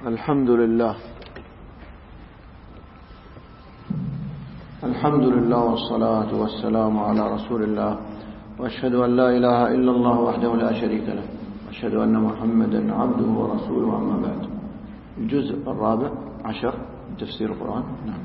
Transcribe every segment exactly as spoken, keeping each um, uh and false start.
الحمد لله الحمد لله والصلاة والسلام على رسول الله، وأشهد أن لا إله إلا الله وحده لا شريك له، وأشهد أن محمدا عبده ورسوله. أما بعد، الجزء الرابع عشر من تفسير القرآن. نعم.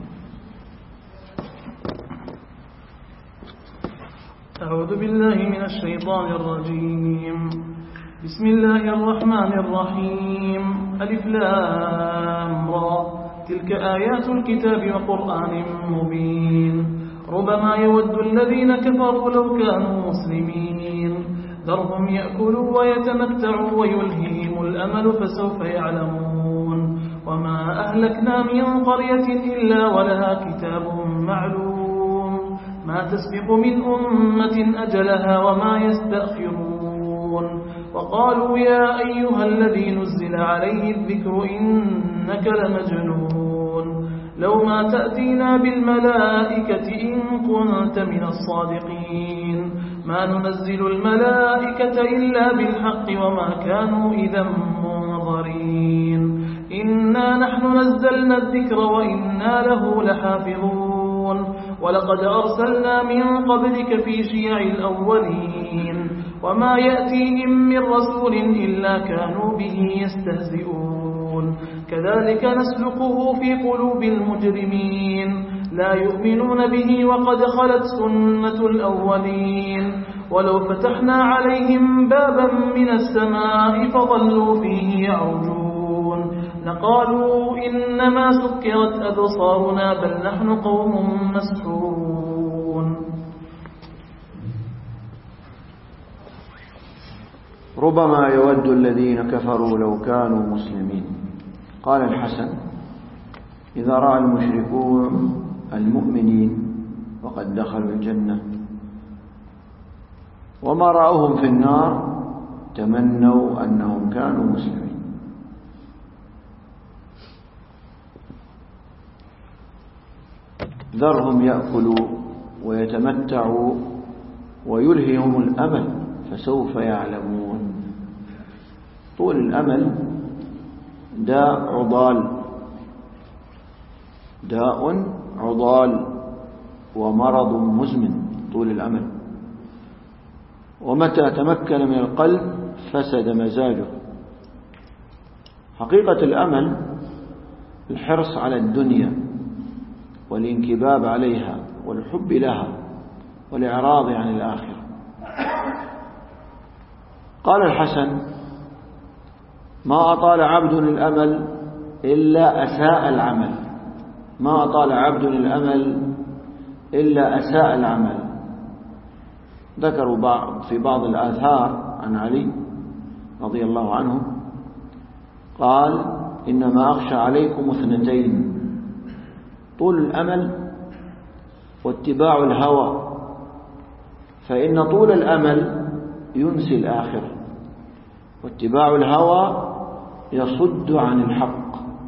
أعوذ بالله من الشيطان الرجيم. بسم الله الرحمن الرحيم. ألف لام را. تلك آيات الكتاب وقرآن مبين. ربما يود الذين كفروا لو كانوا مسلمين. ذرهم يأكلوا ويتمتعوا ويلهيهم الأمل فسوف يعلمون. وما أهلكنا من قرية إلا ولها كتاب معلوم. ما تسبق من أمة أجلها وما يستأخرون. وقالوا يا أيها الذي نزل عليه الذكر إنك لمجنون. لو ما تأتينا بالملائكة إن كنت من الصادقين. ما ننزل الملائكة إلا بالحق وما كانوا إذا منظرين. إنا نحن نزلنا الذكر وإنا له لحافظون. ولقد أرسلنا من قبلك في شيع الأولين. وما يأتيهم من رسول إلا كانوا به يستهزئون. كذلك نسلكه في قلوب المجرمين. لا يؤمنون به وقد خلت سنة الأولين. ولو فتحنا عليهم بابا من السماء فظلوا فيه يعرجون لقالوا إنما سكرت أبصارنا بل نحن قوم مسحورون. ربما يود الذين كفروا لو كانوا مسلمين. قال الحسن: إذا رأى المشركون المؤمنين وقد دخلوا الجنة وما رأوهم في النار تمنوا أنهم كانوا مسلمين. ذرهم يأكلوا ويتمتعوا ويلهيهم الأمل فسوف يعلمون. طول الأمل داء عضال داء عضال ومرض مزمن. طول الأمل، ومتى تمكن من القلب فسد مزاجه. حقيقة الأمل الحرص على الدنيا والانكباب عليها والحب لها والإعراض عن الآخرة. قال الحسن: ما أطال عبد الأمل إلا أساء العمل. ما أطال عبد الأمل إلا أساء العمل. ذكروا بعض في بعض الآثار عن علي رضي الله عنه قال: إنما أخشى عليكم اثنتين: طول الأمل واتباع الهوى، فإن طول الأمل ينسي الآخرة، واتباع الهوى يصد عن الحق.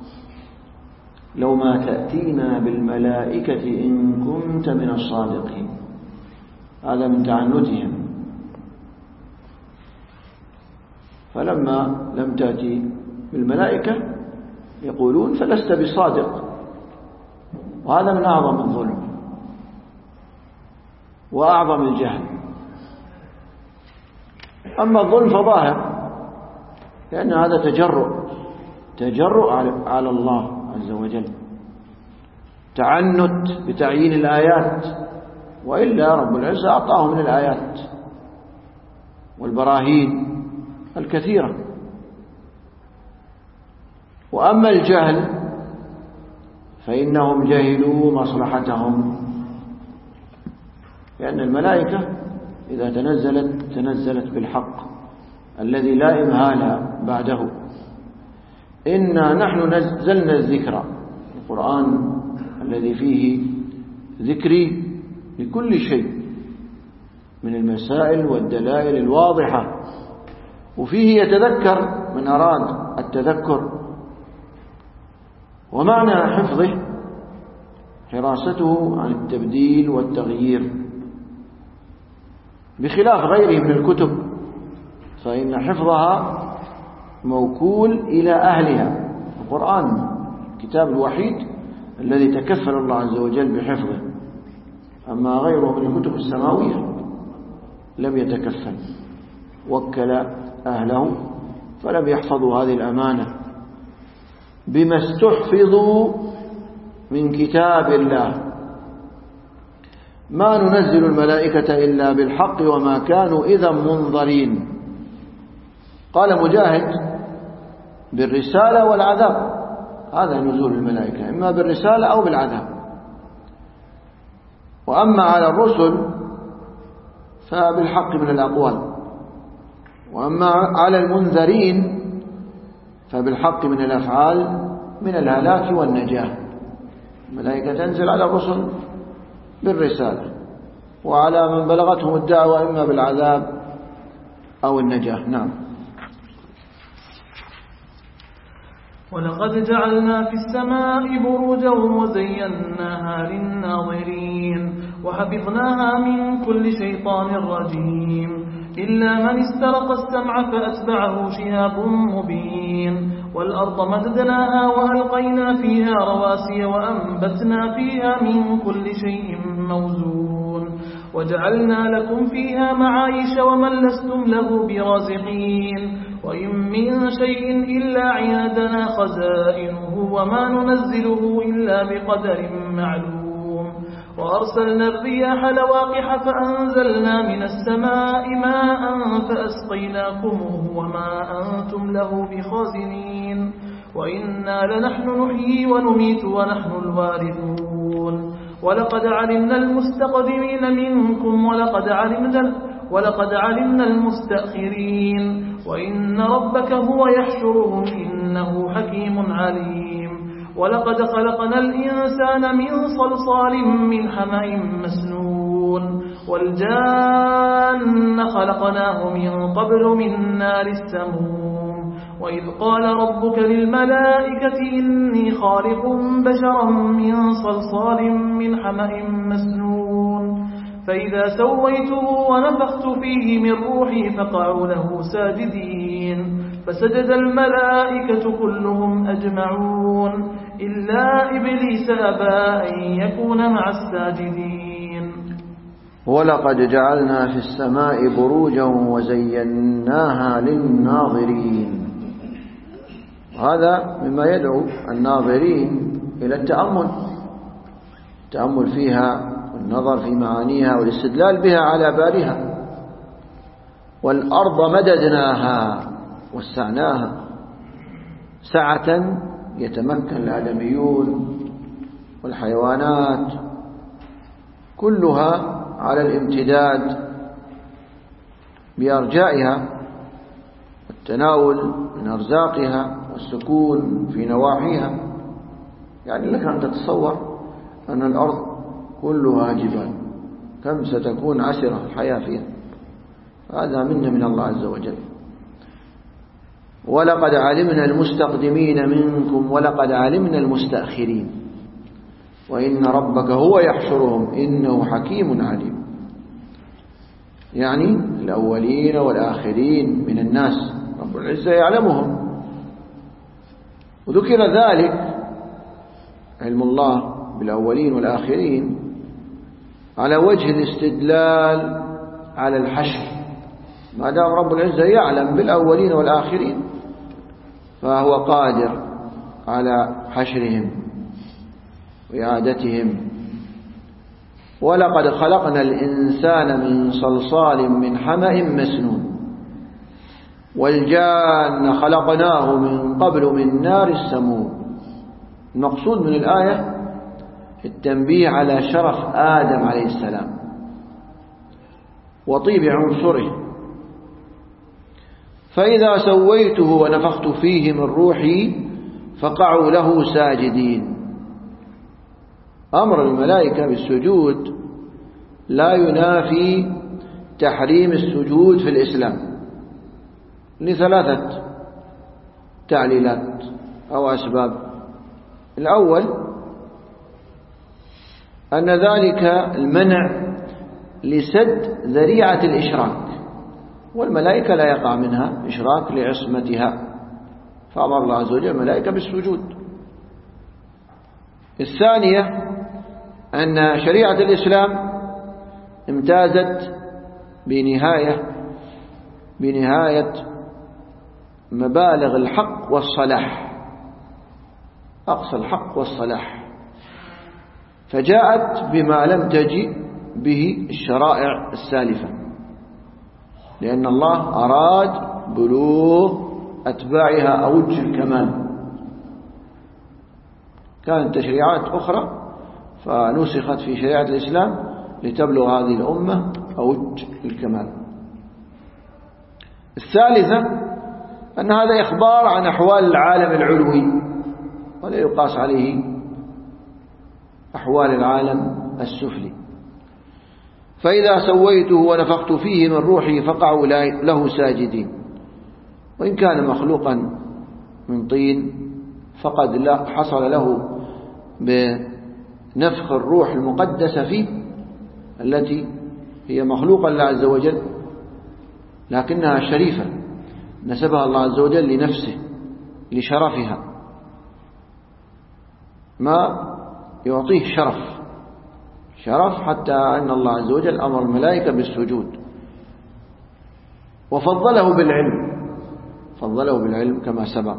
لو ما تأتينا بالملائكة إن كنت من الصادقين. هذا من تعنتهم. فلما لم تأتي بالملائكة يقولون فلست بصادق، وهذا من أعظم الظلم وأعظم الجهل. أما الظلم فظاهر، لأن هذا تجرؤ تجرؤ على الله عز وجل، تعنت بتعيين الآيات، وإلا رب العزة أعطاه من الآيات والبراهين الكثيرة. وأما الجهل فإنهم جهلوا مصلحتهم، لأن الملائكة إذا تنزلت تنزلت بالحق الذي لا إمهال بعده. إنا نحن نزلنا الذكر، القرآن الذي فيه ذكري لكل شيء من المسائل والدلائل الواضحة، وفيه يتذكر من أراد التذكر. ومعنى حفظه حراسته عن التبديل والتغيير، بخلاف غيره من الكتب فإن حفظها موكول إلى أهلها. القرآن الكتاب الوحيد الذي تكفل الله عز وجل بحفظه، أما غيره من الكتب السماوية لم يتكفل، وكل أهله فلم يحفظوا هذه الأمانة بما استحفظوا من كتاب الله. ما ننزل الملائكة إلا بالحق وما كانوا إذا منظرين. قال مجاهد بالرسالة والعذاب، هذا نزول الملائكة إما بالرسالة أو بالعذاب. وأما على الرسل فبالحق من الأقوال، وأما على المنذرين فبالحق من الأفعال من الهلاك والنجاة. الملائكة تنزل على الرسل بالرسالة، وعلى من بلغتهم الدعوة إما بالعذاب أو النجاة. نعم. ولقد جعلنا في السماء بروجا وزيناها للناظرين وحفظناها من كل شيطان رجيم إلا من استرق السمع فأتبعه شهاب مبين. والأرض مددناها وألقينا فيها رواسي وأنبتنا فيها من كل شيء موزون وجعلنا لكم فيها معايش ومن لستم له برازقين وإن من شيء إلا عندنا خزائنه وما ننزله إلا بقدر معلوم. وأرسلنا الرياح لواقح فأنزلنا من السماء ماء فأسقيناكموه وما أنتم له بخازنين وإنا لنحن نحيي ونميت ونحن الوارثون. ولقد علمنا المستقدمين منكم ولقد علمنا ولقد علمنا المستأخرين وإن ربك هو يحشرهم إنه حكيم عليم. ولقد خلقنا الإنسان من صلصال من حمأ مسنون والجان خلقناه من قبل من نار السموم. وإذ قال ربك للملائكة إني خالق بشرا من صلصال من حمأ مسنون فإذا سويته ونفخت فيه من روحي فقعوا له ساجدين فسجد الملائكة كلهم أجمعون إلا إبليس أبى أن يكون مع الساجدين. ولقد جعلنا في السماء بروجا وزيناها للناظرين. هذا مما يدعو الناظرين إلى التأمل التأمل فيها والنظر في معانيها والاستدلال بها على بالها. والأرض مددناها وسعناها سعة يتمكن الآدميون والحيوانات كلها على الامتداد بأرجائها والتناول من أرزاقها والسكون في نواحيها. يعني لك أن تتصور أن الأرض كلها جبال، كم ستكون عسرة الحياة فيها. هذا منا من الله عز وجل. ولقد علمنا المستقدمين منكم ولقد علمنا المستأخرين وإن ربك هو يحشرهم إنه حكيم عليم. يعني الأولين والآخرين من الناس رب العزة يعلمهم. وذكر ذلك علم الله بالأولين والآخرين على وجه الاستدلال على الحشر. ما دام رب العزة يعلم بالأولين والآخرين فهو قادر على حشرهم وإعادتهم. ولقد خلقنا الإنسان من صلصال من حمأ مسنون والجان خلقناه من قبل من نار السموم. المقصود من الآية التنبيه على شرف آدم عليه السلام وطيب عنصره. فإذا سويته ونفخت فيه من روحي فقعوا له ساجدين. أمر الملائكة بالسجود لا ينافي تحريم السجود في الإسلام لثلاثة تعليلات أو أسباب. الأول أن ذلك المنع لسد ذريعة الإشراك، والملائكة لا يقع منها إشراك لعصمتها فأمر الله عز وجل الملائكة بالسجود. الثانية أن شريعة الإسلام امتازت بنهاية بنهاية مبالغ الحق والصلاح، أقصى الحق والصلاح، فجاءت بما لم تجئ به الشرائع السالفة، لأن الله أراد بلوغ أتباعها أوج الكمال. كانت تشريعات أخرى فنسخت في شريعة الإسلام لتبلغ هذه الأمة أوج الكمال. الثالثة أن هذا إخبار عن أحوال العالم العلوي، ولا يقاس عليه أحوال العالم السفلي. فإذا سويته ونفخت فيه من روحي فقعوا له ساجدين. وإن كان مخلوقا من طين فقد حصل له بنفخ الروح المقدسة فيه التي هي مخلوقا لله عز وجل، لكنها شريفة نسبها الله عز وجل لنفسه لشرفها، ما يعطيه شرف شرف حتى أن الله عز وجل أمر الملائكة بالسجود، وفضله بالعلم فضله بالعلم كما سبق.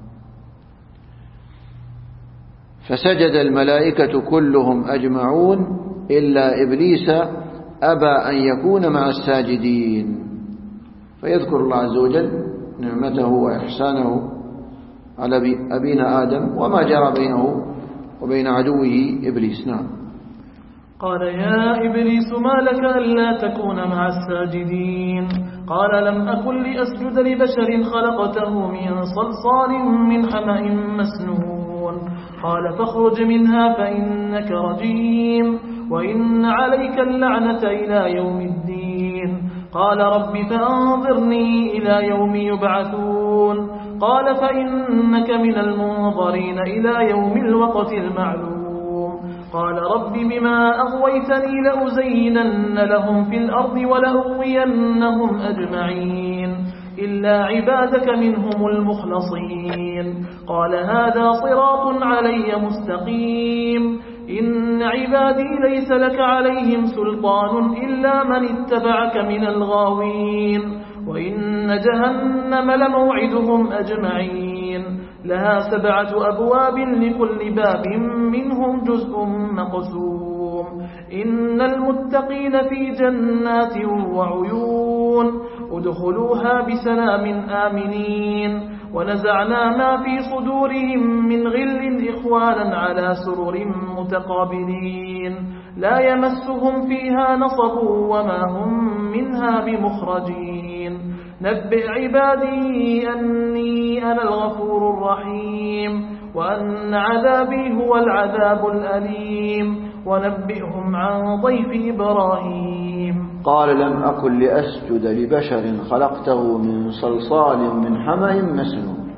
فسجد الملائكة كلهم أجمعون إلا إبليس أبى أن يكون مع الساجدين. فيذكر الله عز وجل نعمته وإحسانه على أبينا آدم وما جرى بينه وبين عدوه إبليس. نعم. قال يا إبليس ما لك ألا تكون مع الساجدين؟ قال لم أكن لأسجد لبشر خلقته من صلصال من حمأ مسنون. قال فاخرج منها فإنك رجيم وإن عليك اللعنة إلى يوم الدين. قال رب فأنظرني إلى يوم يبعثون. قال فإنك من المنظرين إلى يوم الوقت المعلوم. قال رب بما أغويتني لأزينن لهم في الأرض ولأغوينهم أجمعين إلا عبادك منهم المخلصين. قال هذا صراط علي مستقيم. إن عبادي ليس لك عليهم سلطان إلا من اتبعك من الغاوين. وإن جهنم لموعدهم أجمعين لها سبعة أبواب لكل باب منهم جزء مقسوم. إن المتقين في جنات وعيون ادخلوها بسلام آمنين. ونزعنا ما في صدورهم من غل إخوانا على سرر متقابلين لا يمسهم فيها نصب وما هم منها بمخرجين. نبئ عبادي أني أنا الغفور الرحيم وأن عذابي هو العذاب الأليم ونبئهم عن ضيف إبراهيم. قال لم أكن لأسجد لبشر خلقته من صلصال من حمأ مسنون.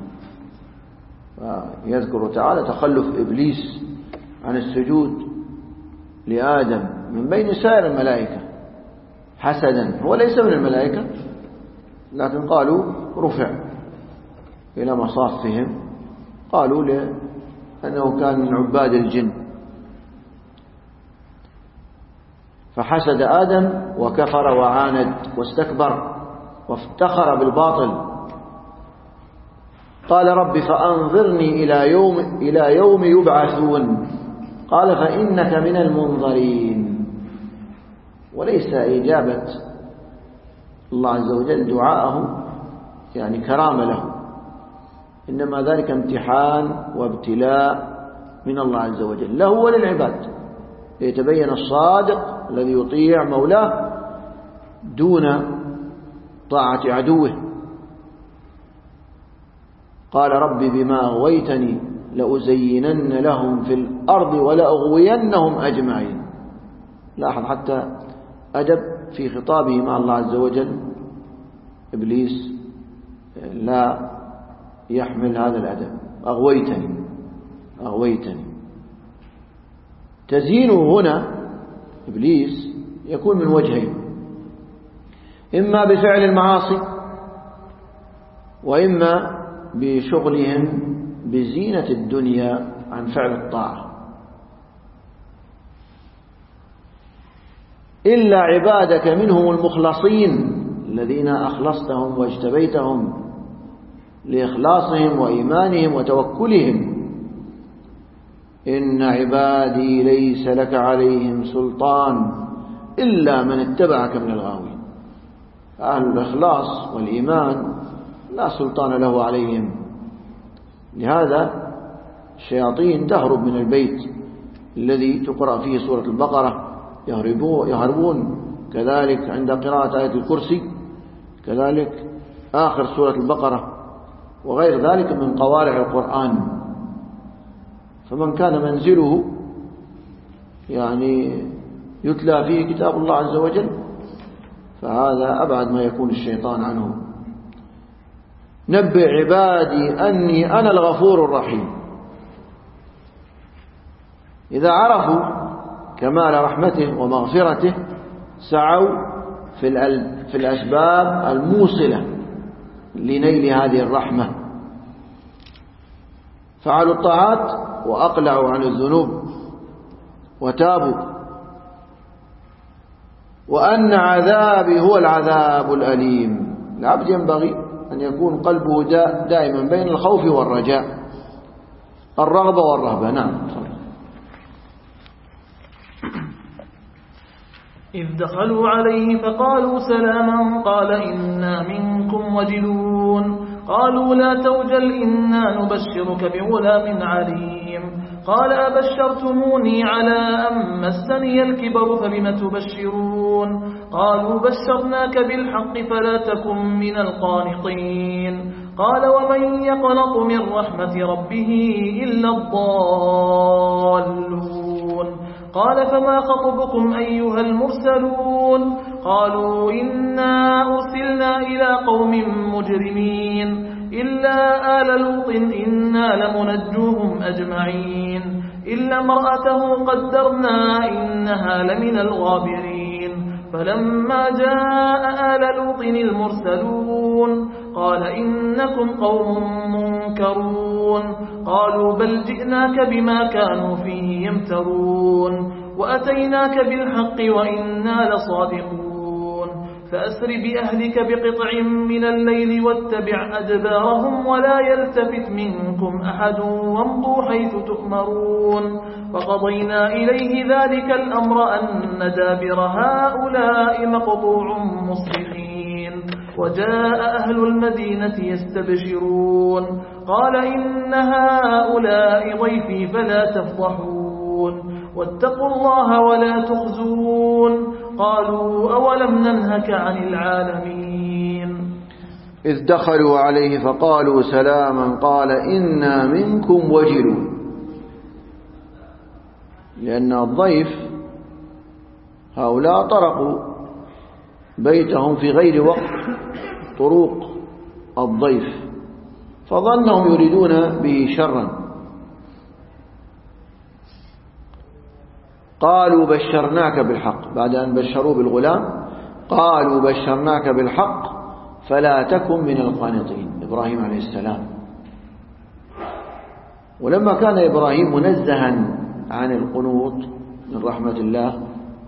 يذكر تعالى تخلف إبليس عن السجود لآدم من بين سائر الملائكة حسدا، هو ليس من الملائكة لكن قالوا رفع إلى مصافهم، قالوا لأنه كان من عباد الجن، فحسد آدم وكفر وعاند واستكبر وافتخر بالباطل. قال رب فأنظرني إلى يوم, إلى يوم يبعثون. قال فإنك من المنظرين. وليس إجابة الله عز وجل دعاءه يعني كرامة له، إنما ذلك امتحان وابتلاء من الله عز وجل له وللعباد ليتبين الصادق الذي يطيع مولاه دون طاعة عدوه. قال رب بما أغويتني لأزينن لهم في الأرض ولأغوينهم أجمعين. لاحظ حتى أدب في خطابه مع الله عز وجل. إبليس لا يحمل هذا الأدب. أغويتني أغويتني تزيينه هنا إبليس يكون من وجهين، إما بفعل المعاصي وإما بشغلهم بزينة الدنيا عن فعل الطاعة، إلا عبادك منهم المخلصين الذين أخلصتهم واجتبيتهم لإخلاصهم وإيمانهم وتوكلهم. إن عبادي ليس لك عليهم سلطان إلا من اتبعك من الغاوين. أهل الإخلاص والإيمان لا سلطان له عليهم، لهذا الشياطين تهرب من البيت الذي تقرأ فيه سورة البقرة، يهربون كذلك عند قراءة آية الكرسي، كذلك آخر سورة البقرة وغير ذلك من قوارع القرآن. فمن كان منزله يعني يتلى فيه كتاب الله عز وجل فهذا أبعد ما يكون الشيطان عنه. نبئ عبادي أني أنا الغفور الرحيم. إذا عرفوا كمال رحمته ومغفرته سعوا في في الأسباب الموصلة لنيل هذه الرحمة، فعلوا الطاعات وأقلعوا عن الذنوب وتابوا، وأن عذابي هو العذاب الأليم. العبد ينبغي أن يكون قلبه دائما بين الخوف والرجاء، الرغبة والرهبة. نعم. إذ دخلوا عليه فقالوا سلاما قال إنا منكم وجلون قالوا لا توجل إنا نبشرك بغلام عليم قال أبشرتموني على أن مسني الكبر فبم تبشرون قالوا بشرناك بالحق فلا تكن من القانطين قال ومن يقنط من رحمة ربه إلا الضالون قال فما خطبكم أيها المرسلون قالوا إنا أرسلنا إلى قوم مجرمين إلا آل لوط إنا لمنجوهم أجمعين إلا امرأته قدرنا إنها لمن الغابرين فلما جاء آل لوط المرسلون قال إنكم قوم منكرون قالوا بل جئناك بما كانوا فيه يمترون وأتيناك بالحق وإنا لصادقون فأسر بأهلك بقطع من الليل واتبع أدبارهم ولا يلتفت منكم أحد وامضوا حيث تؤمرون فقضينا إليه ذلك الأمر أن دابر هؤلاء مقطوع مصبحين وجاء أهل المدينة يستبشرون قال إن هؤلاء ضيفي فلا تفضحون واتقوا الله ولا تخزون قالوا أولم ننهك عن العالمين. إذ دخلوا عليه فقالوا سلاما قال إنا منكم وجلون، لأن الضيف هؤلاء طرقوا بيتهم في غير وقت طروق الضيف فظنهم يريدون به شرا. قالوا بشرناك بالحق، بعد أن بشروا بالغلام قالوا بشرناك بالحق فلا تكن من القانطين. إبراهيم عليه السلام، ولما كان إبراهيم منزها عن القنوط من رحمة الله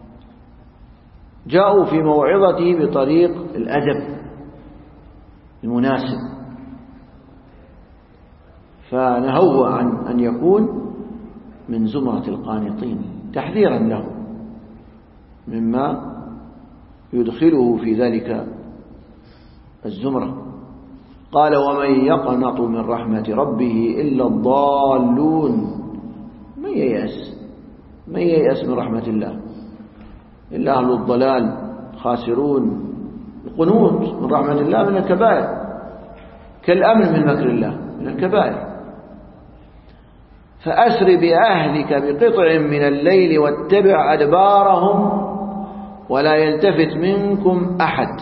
جاءوا في موعظته بطريق الأدب المناسب، فنهوه عن أن يكون من زمرة القانطين تحذيرا له مما يدخله في ذلك الزمرة. قال ومن يقنط من رحمة ربه إلا الضالون. من ييأس من ييأس من رحمة الله إلا أهل الضلال خاسرون. القنوط من رحمة الله من الكبائر كالأمن من مكر الله من الكبائر. فأسر بأهلك بقطع من الليل واتبع أدبارهم ولا يلتفت منكم أحد.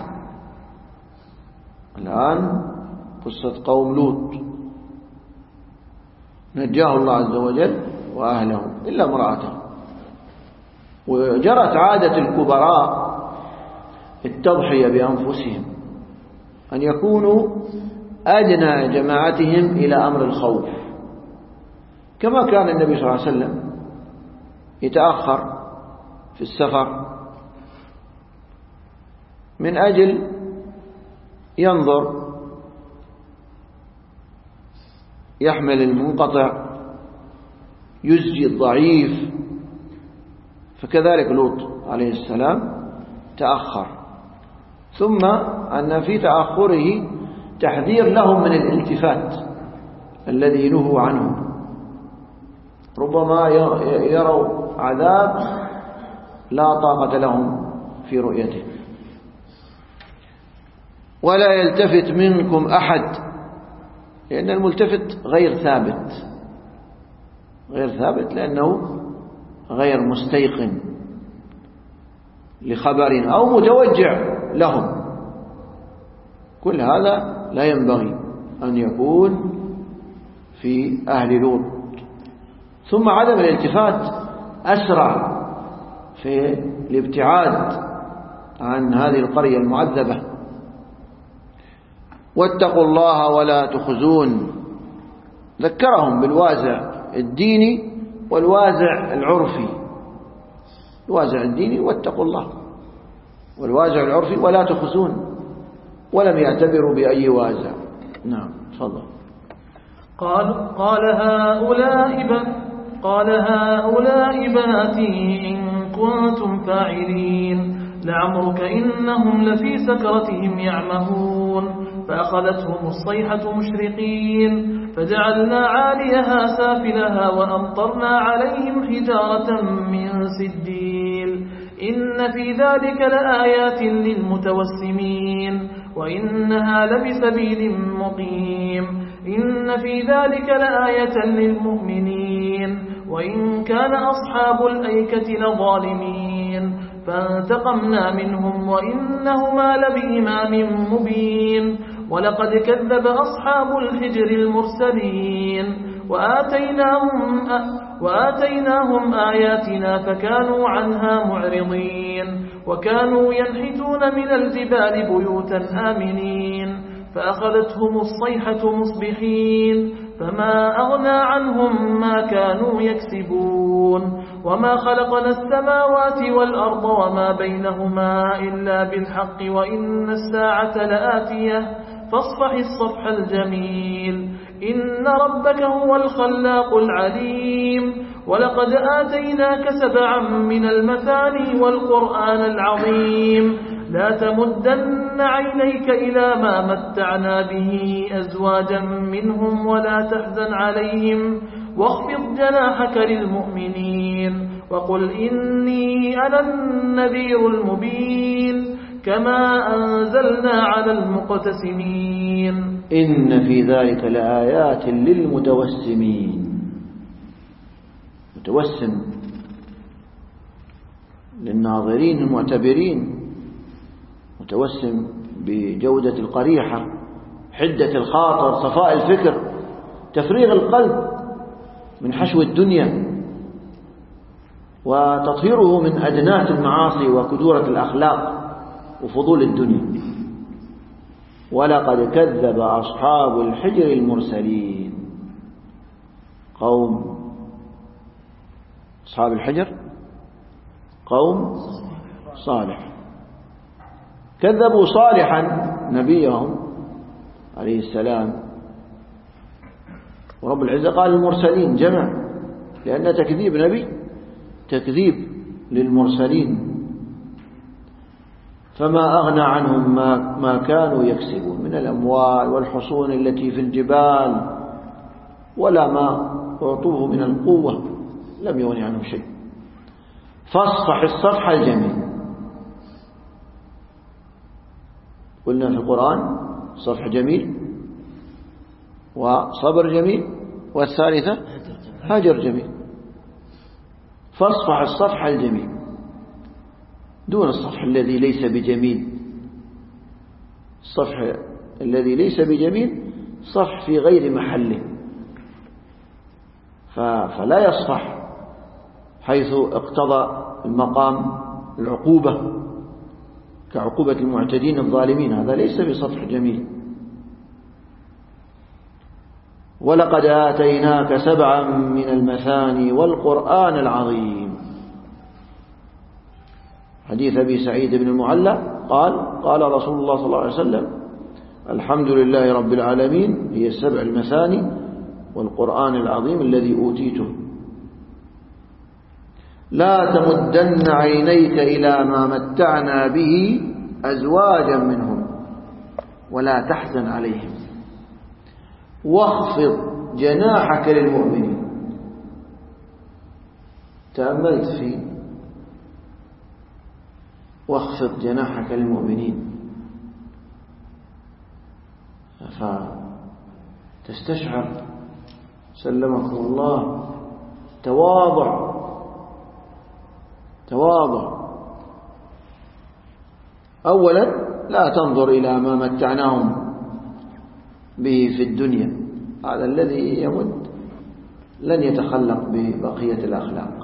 الآن قصة قوم لوط نجاه الله عز وجل وأهله إلا امرأته. وجرت عادة الكبراء التضحية بأنفسهم، أن يكونوا أدنى جماعتهم إلى أمر الخوف، كما كان النبي صلى الله عليه وسلم يتأخر في السفر من أجل ينظر يحمل المنقطع يزجي الضعيف، فكذلك لوط عليه السلام تأخر. ثم أن في تأخره تحذير لهم من الالتفات الذي نهوا عنه، ربما يروا عذاب لا طاقة لهم في رؤيته. ولا يلتفت منكم أحد، لأن الملتفت غير ثابت، غير ثابت لأنه غير مستيقن لخبر أو متوجع لهم، كل هذا لا ينبغي أن يكون في أهل لوط. ثم عدم الالتفات أسرع في الابتعاد عن هذه القرية المعذبة. واتقوا الله ولا تخزون، ذكرهم بالوازع الديني والوازع العرفي. الوازع الديني واتقوا الله، والوازع العرفي ولا تخزون، ولم يعتبروا بأي وازع. نعم تفضل. قال قال هؤلاء بن قال هؤلاء بناتي إن كنتم فاعلين، لعمرك إنهم لفي سكرتهم يعمهون، فأخذتهم الصيحة مشرقين، فجعلنا عاليها سافلها وأمطرنا عليهم حجارة من سجيل، إن في ذلك لآيات للمتوسمين، وإنها لبسبيل مقيم، إن في ذلك لآية للمؤمنين، وإن كان أصحاب الأيكة لظالمين، فانتقمنا منهم وإنهما لبإمام مبين، ولقد كذب أصحاب الحجر المرسلين، وآتيناهم, وآتيناهم آياتنا فكانوا عنها معرضين، وكانوا ينحتون من الجبال بيوتا آمنين، فأخذتهم الصيحة مصبحين، فما أغنى عنهم ما كانوا يكسبون، وما خلقنا السماوات والأرض وما بينهما إلا بالحق، وإن الساعة لآتية، فاصفح الصفح الجميل، إن ربك هو الخلاق العليم، ولقد آتيناك سبعا من المثاني والقرآن العظيم، لا تمدن عينيك إلى ما متعنا به أزواجا منهم ولا تحزن عليهم، واخفض جناحك للمؤمنين، وقل إني أنا النذير المبين، كما أنزلنا على المقتسمين. إن في ذلك لآيات للمتوسمين. متوسم للناظرين المعتبرين، متوسم بجودة القريحة، حدة الخاطر، صفاء الفكر، تفريغ القلب من حشو الدنيا، وتطهيره من أدناس المعاصي وكدورة الأخلاق وفضول الدنيا. ولقد كذب أصحاب الحجر المرسلين. قوم أصحاب الحجر قوم صالح، كذبوا صالحا نبيهم عليه السلام، ورب العزة قال المرسلين جمع، لأن تكذيب نبي تكذيب للمرسلين. فما أغنى عنهم ما, ما كانوا يكسبون من الأموال والحصون التي في الجبال، ولا ما أعطوه من القوة لم يغني عنهم شيء. فاصفح الصفح الجميل. قلنا في القرآن صفح جميل وصبر جميل، والثالثة هجر جميل. فاصفح الصفح الجميل دون الصفح الذي ليس بجميل. الصفح الذي ليس بجميل صفح في غير محله، فلا يصفح حيث اقتضى المقام العقوبة كعقوبة المعتدين الظالمين، هذا ليس بصفح جميل. ولقد آتيناك سبعا من المثاني والقرآن العظيم. حديث أبي سعيد بن المعلى قال قال رسول الله صلى الله عليه وسلم: الحمد لله رب العالمين، هي السبع المثاني والقرآن العظيم الذي أوتيته. لا تمدن عينيك إلى ما متعنا به أزواجا منهم ولا تحزن عليهم واخفض جناحك للمؤمنين. تأملت في واخفض جناحك للمؤمنين، فتستشعر سلمكم الله تواضع تواضع. أولا لا تنظر إلى ما متعناهم به في الدنيا، هذا الذي يمد لن يتخلق ببقية الأخلاق،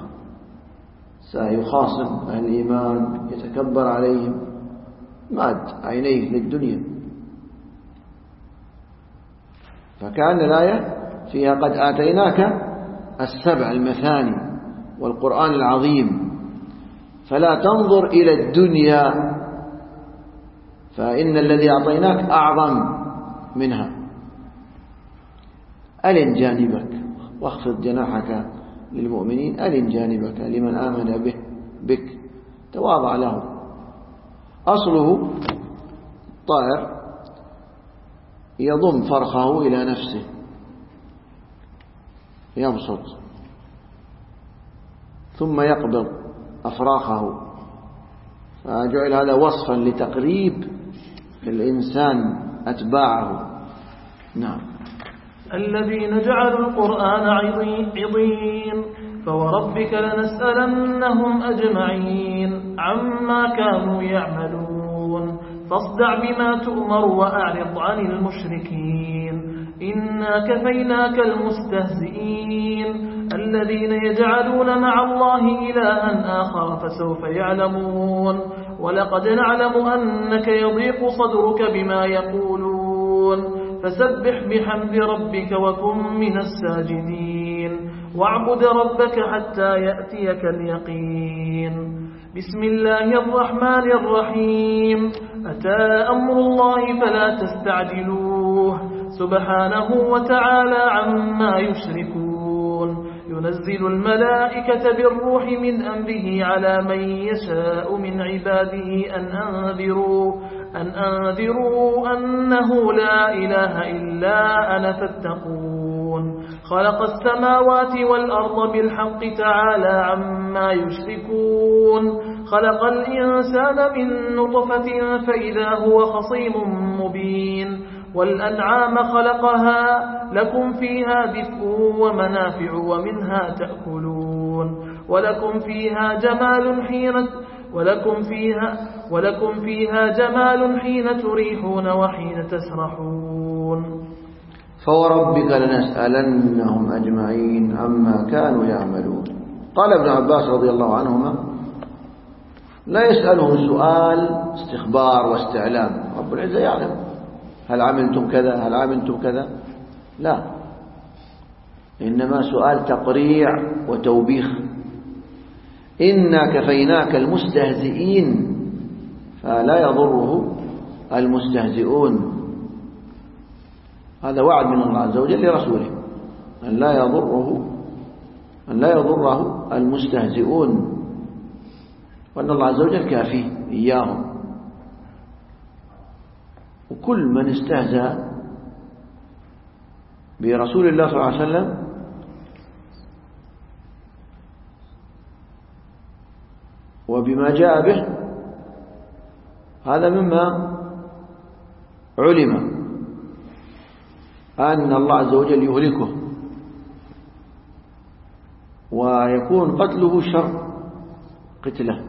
سيخاصم أهل الإيمان، يتكبر عليهم، ماد عينيه للدنيا. فكان الآية فيها قد آتيناك السبع المثاني والقرآن العظيم، فلا تنظر إلى الدنيا، فإن الذي أعطيناك أعظم منها. ألن جانبك واخفض جناحك للمؤمنين، ألن جانبك لمن آمن به بك، تواضع له. أصله الطائر يضم فرخه إلى نفسه، يبسط ثم يقبض أفراخه، فجعل هذا وصفا لتقريب الإنسان أتباعه. نعم. الذين جعلوا القرآن عضين فوربك لنسألنهم أجمعين عما كانوا يعملون فاصدع بما تؤمر وأعرض عن المشركين إنا كفيناك المستهزئين الذين يجعلون مع الله إلها آخر فسوف يعلمون ولقد نعلم أنك يضيق صدرك بما يقولون فسبح بحمد ربك وكن من الساجدين واعبد ربك حتى يأتيك اليقين. بسم الله الرحمن الرحيم. أتى أمر الله فلا تستعجلوه سبحانه وتعالى عما يشركون. ينزل الملائكة بالروح من أمره على من يشاء من عباده أن أنذروا أن أنذروا أنه لا إله إلا أنا فاتقون. خلق السماوات والأرض بالحق تعالى عما يشركون. خلق الإنسان من نطفة فإذا هو خصيم مبين. والأنعام خلقها لكم فيها دفء ومنافع ومنها تأكلون ولكم فيها جمال حين ولكم فيها ولكم فيها جمال حين تريحون وحين تسرحون. فوربك لنسألنهم أجمعين عما كانوا يعملون. قال ابن عباس رضي الله عنهما: لا يسألهم سؤال استخبار واستعلام، رب العزة يعلم هل عملتم كذا هل عملتم كذا، لا، إنما سؤال تقريع وتوبيخ. إنا كفيناك المستهزئين، فلا يضره المستهزئون. هذا وعد من الله عز وجل لرسوله أن لا يضره أن لا يضره المستهزئون، وأن الله عز وجل كافيه إياهم. وكل من استهزأ برسول الله صلى الله عليه وسلم وبما جاء به، هذا مما علم أن الله عز وجل يهلكه ويكون قتله شر قتله.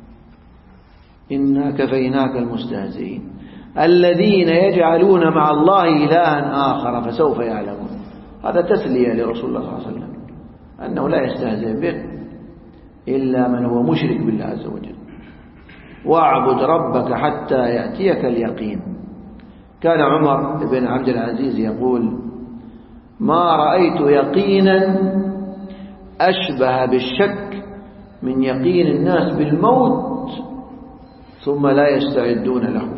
إنا كفيناك المستهزئين الذين يجعلون مع الله إلها آخر فسوف يعلمون. هذا تسلية لرسول الله صلى الله عليه وسلم أنه لا يستهزئ به إلا من هو مشرك بالله عز وجل. واعبد ربك حتى يأتيك اليقين. كان عمر بن عبد العزيز يقول: ما رأيت يقينا أشبه بالشك من يقين الناس بالموت ثم لا يستعدون له.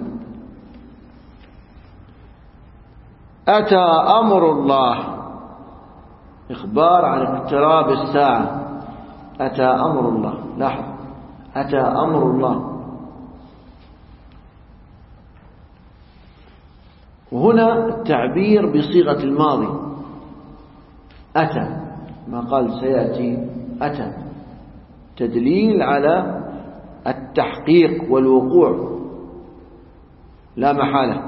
أتى أمر الله، إخبار عن اقتراب الساعة. أتى أمر الله، لاحظ، أتى أمر الله. وهنا التعبير بصيغة الماضي، أتى، ما قال سيأتي، أتى، تدليل على التحقيق والوقوع لا محالة.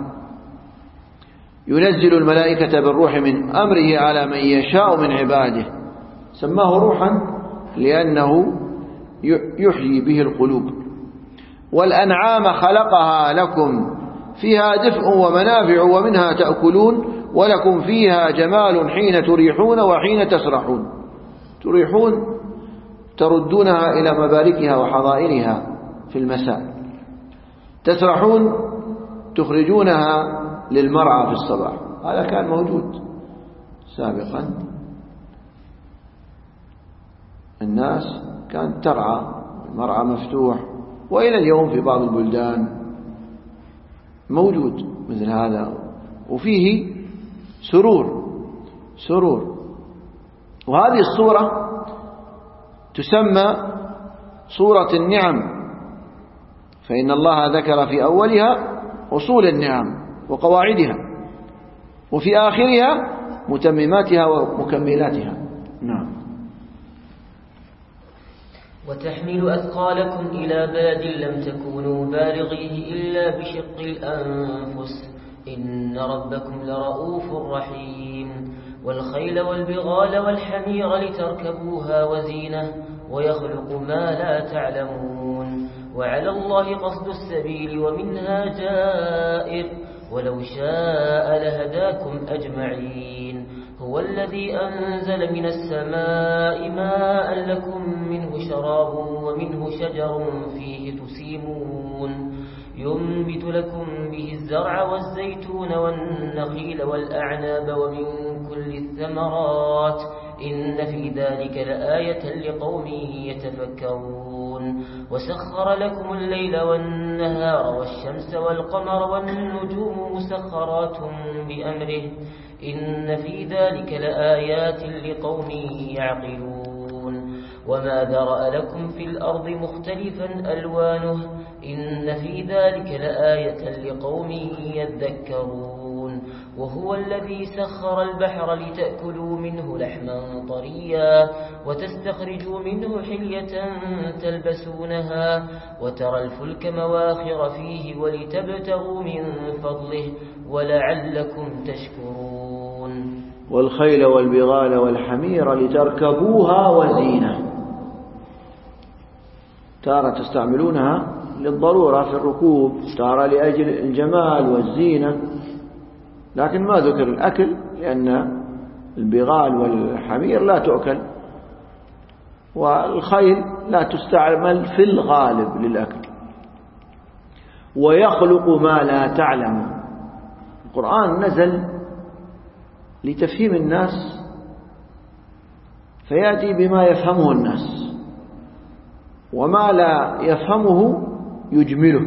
ينزل الملائكة بالروح من أمره على من يشاء من عباده. سماه روحا لأنه يحيي به القلوب. والأنعام خلقها لكم فيها دفء ومنافع ومنها تأكلون ولكم فيها جمال حين تريحون وحين تسرحون. تريحون تردونها إلى مباركها وحظائرها في المساء، تسرحون تخرجونها للمرعى في الصباح. هذا كان موجود سابقا، الناس كانت ترعى، المرعى مفتوح، وإلى اليوم في بعض البلدان موجود مثل هذا، وفيه سرور سرور. وهذه الصورة تسمى صورة النعم، فإن الله ذكر في أولها أصول النعم وقواعدها، وفي آخرها متمماتها ومكملاتها. نعم. وتحمل أثقالكم إلى بلد لم تكونوا بالغيه إلا بشق الأنفس إن ربكم لرؤوف رحيم. والخيل والبغال والحمير لتركبوها وزينة ويخلق ما لا تعلمون. وعلى الله قصد السبيل ومنها جائر ولو شاء لهداكم أجمعين. هو الذي أنزل من السماء ماء لكم منه شراب ومنه شجر فيه تسيمون. ينبت لكم به الزرع والزيتون والنخيل والأعناب ومن كل الثمرات إن في ذلك لآية لقوم يتفكرون. وسخر لكم الليل والنهار والشمس والقمر والنجوم مسخرات بأمره إن في ذلك لآيات لقوم يعقلون. وما ذرأ لكم في الأرض مختلفا ألوانه إن في ذلك لآية لقوم يذكرون. وهو الذي سخر البحر لتأكلوا منه لحما طريا وتستخرجوا منه حلية تلبسونها وترى الفلك مواخر فيه ولتبتغوا من فضله ولعلكم تشكرون. والخيل والبغال والحمير لتركبوها وزينة. تارة تستعملونها للضرورة في الركوب، تارة لأجل الجمال والزينة، لكن ما ذكر الأكل لأن البغال والحمير لا تؤكل، والخيل لا تستعمل في الغالب للأكل. ويخلق ما لا تعلم. القرآن نزل لتفهيم الناس فيأتي بما يفهمه الناس، وما لا يفهمه يجمله.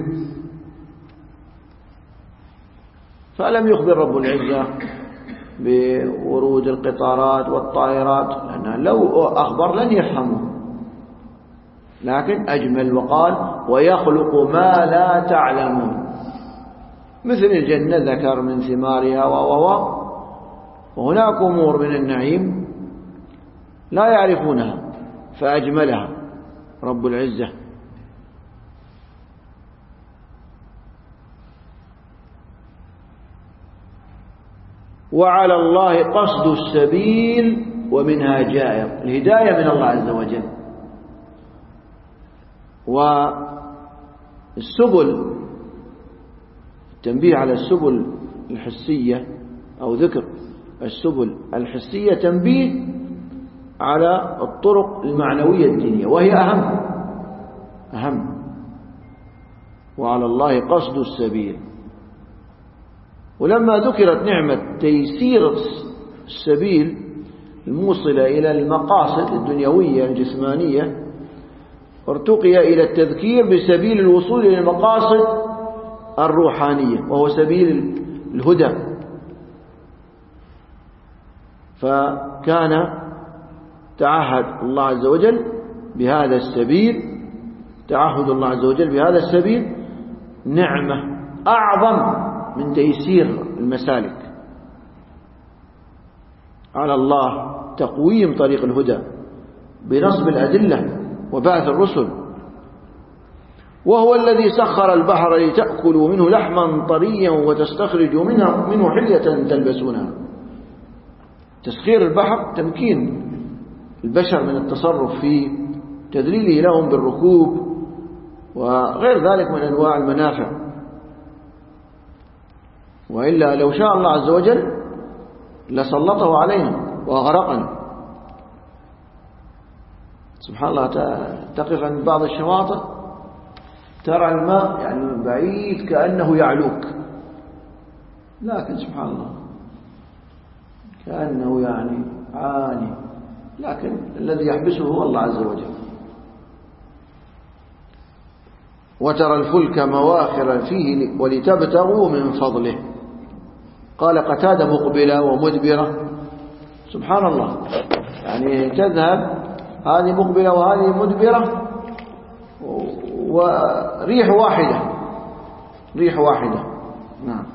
فلم يخبر رب العزة بورود القطارات والطائرات لأنه لو أخبر لن يفهمه، لكن أجمل وقال ويخلق ما لا تعلمون. مثل الجنة ذكر من ثمارها و وهناك أمور من النعيم لا يعرفونها فأجملها رب العزة. وعلى الله قصد السبيل ومنها جائر. الهداية من الله عز وجل. والسبل، التنبيه على السبل الحسية أو ذكر السبل الحسية تنبيه على الطرق المعنوية الدينية، وهي أهم أهم. وعلى الله قصد السبيل. ولما ذكرت نعمة تيسير السبيل الموصلة إلى المقاصد الدنيوية الجسمانية، ارتقي إلى التذكير بسبيل الوصول إلى المقاصد الروحانية وهو سبيل الهدى. فكان تعهد الله عز وجل بهذا السبيل، تعهد الله عز وجل بهذا السبيل نعمة أعظم من تيسير المسالك على الله، تقويم طريق الهدى بنصب الأدلة وبعث الرسل. وهو الذي سخر البحر لتأكلوا منه لحما طريا وتستخرجوا منه, منه حلية تلبسونها. تسخير البحر تمكين البشر من التصرف فيه، تذليله لهم بالركوب وغير ذلك من أنواع المنافع. وإلا لو شاء الله عز وجل لسلطه علينا وأغرقنا. سبحان الله، تقف عند بعض الشواطئ ترى الماء يعني من بعيد كأنه يعلوك، لكن سبحان الله كأنه يعني عالي، لكن الذي يحبسه هو الله عز وجل. وترى الفلك مواخر فيه ولتبتغوا من فضله. قال قتادة مقبلة ومدبرة، سبحان الله، يعني تذهب هذه مقبلة وهذه مدبرة وريح واحدة، ريح واحدة. نعم.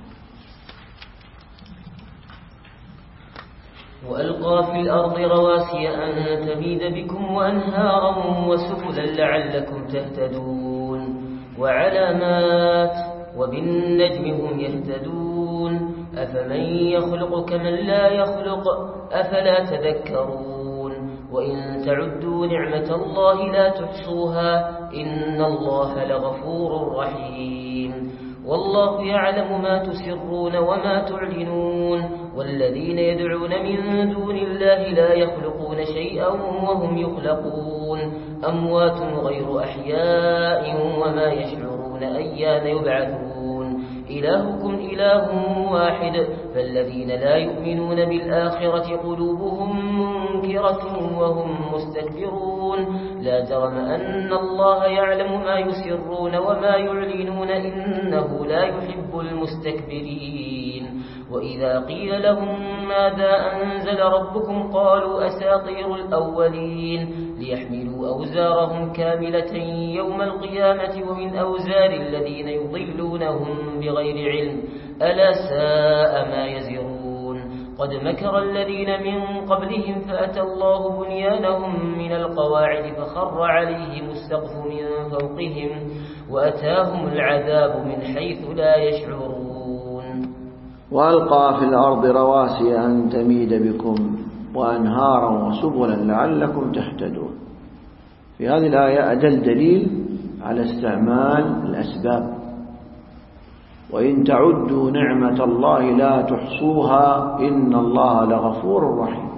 وألقى في الأرض رواسي أن تميد بكم وأنهارا وسبلا لعلكم تهتدون وعلامات وبالنجم هم يهتدون أفمن يخلق كمن لا يخلق أفلا تذكرون وإن تعدوا نعمة الله لا تحصوها إن الله لغفور رحيم والله يعلم ما تسرون وما تعلنون والذين يدعون من دون الله لا يخلقون شيئا وهم يخلقون أموات غير أحياء وما يشعرون أيان يبعثون إلهكم إله واحد فالذين لا يؤمنون بالآخرة قلوبهم منكرة وهم مستكبرون لا جرم أن الله يعلم ما يسرون وما يعلنون إنه لا يحب المستكبرين وإذا قيل لهم ماذا أنزل ربكم قالوا أساطير الأولين ليحملوا أوزارهم كاملة يوم القيامة ومن أوزار الذين يضلونهم بغير علم ألا ساء ما يزرون قد مكر الذين من قبلهم فأتى الله بنيانهم من القواعد فخر عليهم السقف من فوقهم وأتاهم العذاب من حيث لا يشعرون وألقى في الأرض رواسي أن تميد بكم وأنهارا وسبلا لعلكم تهتدون. في هذه الآية أدل دليل على استعمال الأسباب. وإن تعدوا نعمة الله لا تحصوها إن الله لغفور رحيم.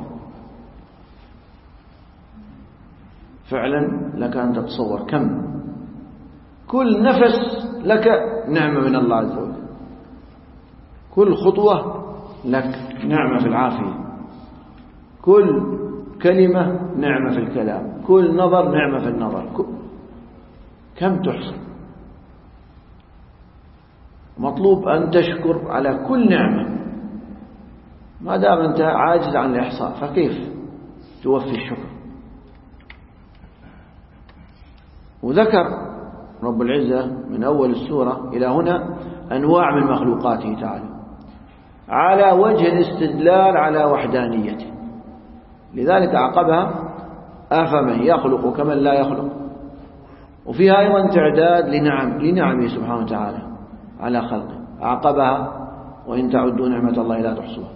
فعلا لك أن تتصور كم كل نفس لك نعمة من الله عز وجل، كل خطوة لك نعمة في العافية، كل كلمة نعمة في الكلام، كل نظر نعمة في النظر، كم تحصى. مطلوب أن تشكر على كل نعمة، ما دام أنت عاجز عن الإحصاء فكيف توفي الشكر. وذكر رب العزة من أول السورة إلى هنا أنواع من مخلوقاته تعالى على وجه الاستدلال على وحدانيته، لذلك عقبها أفمن يخلق كمن لا يخلق، وفيها أيضا تعداد لنعم لنعمه سبحانه وتعالى على خلقه، عقبها وإن تعدوا نعمة الله لا تحصوها،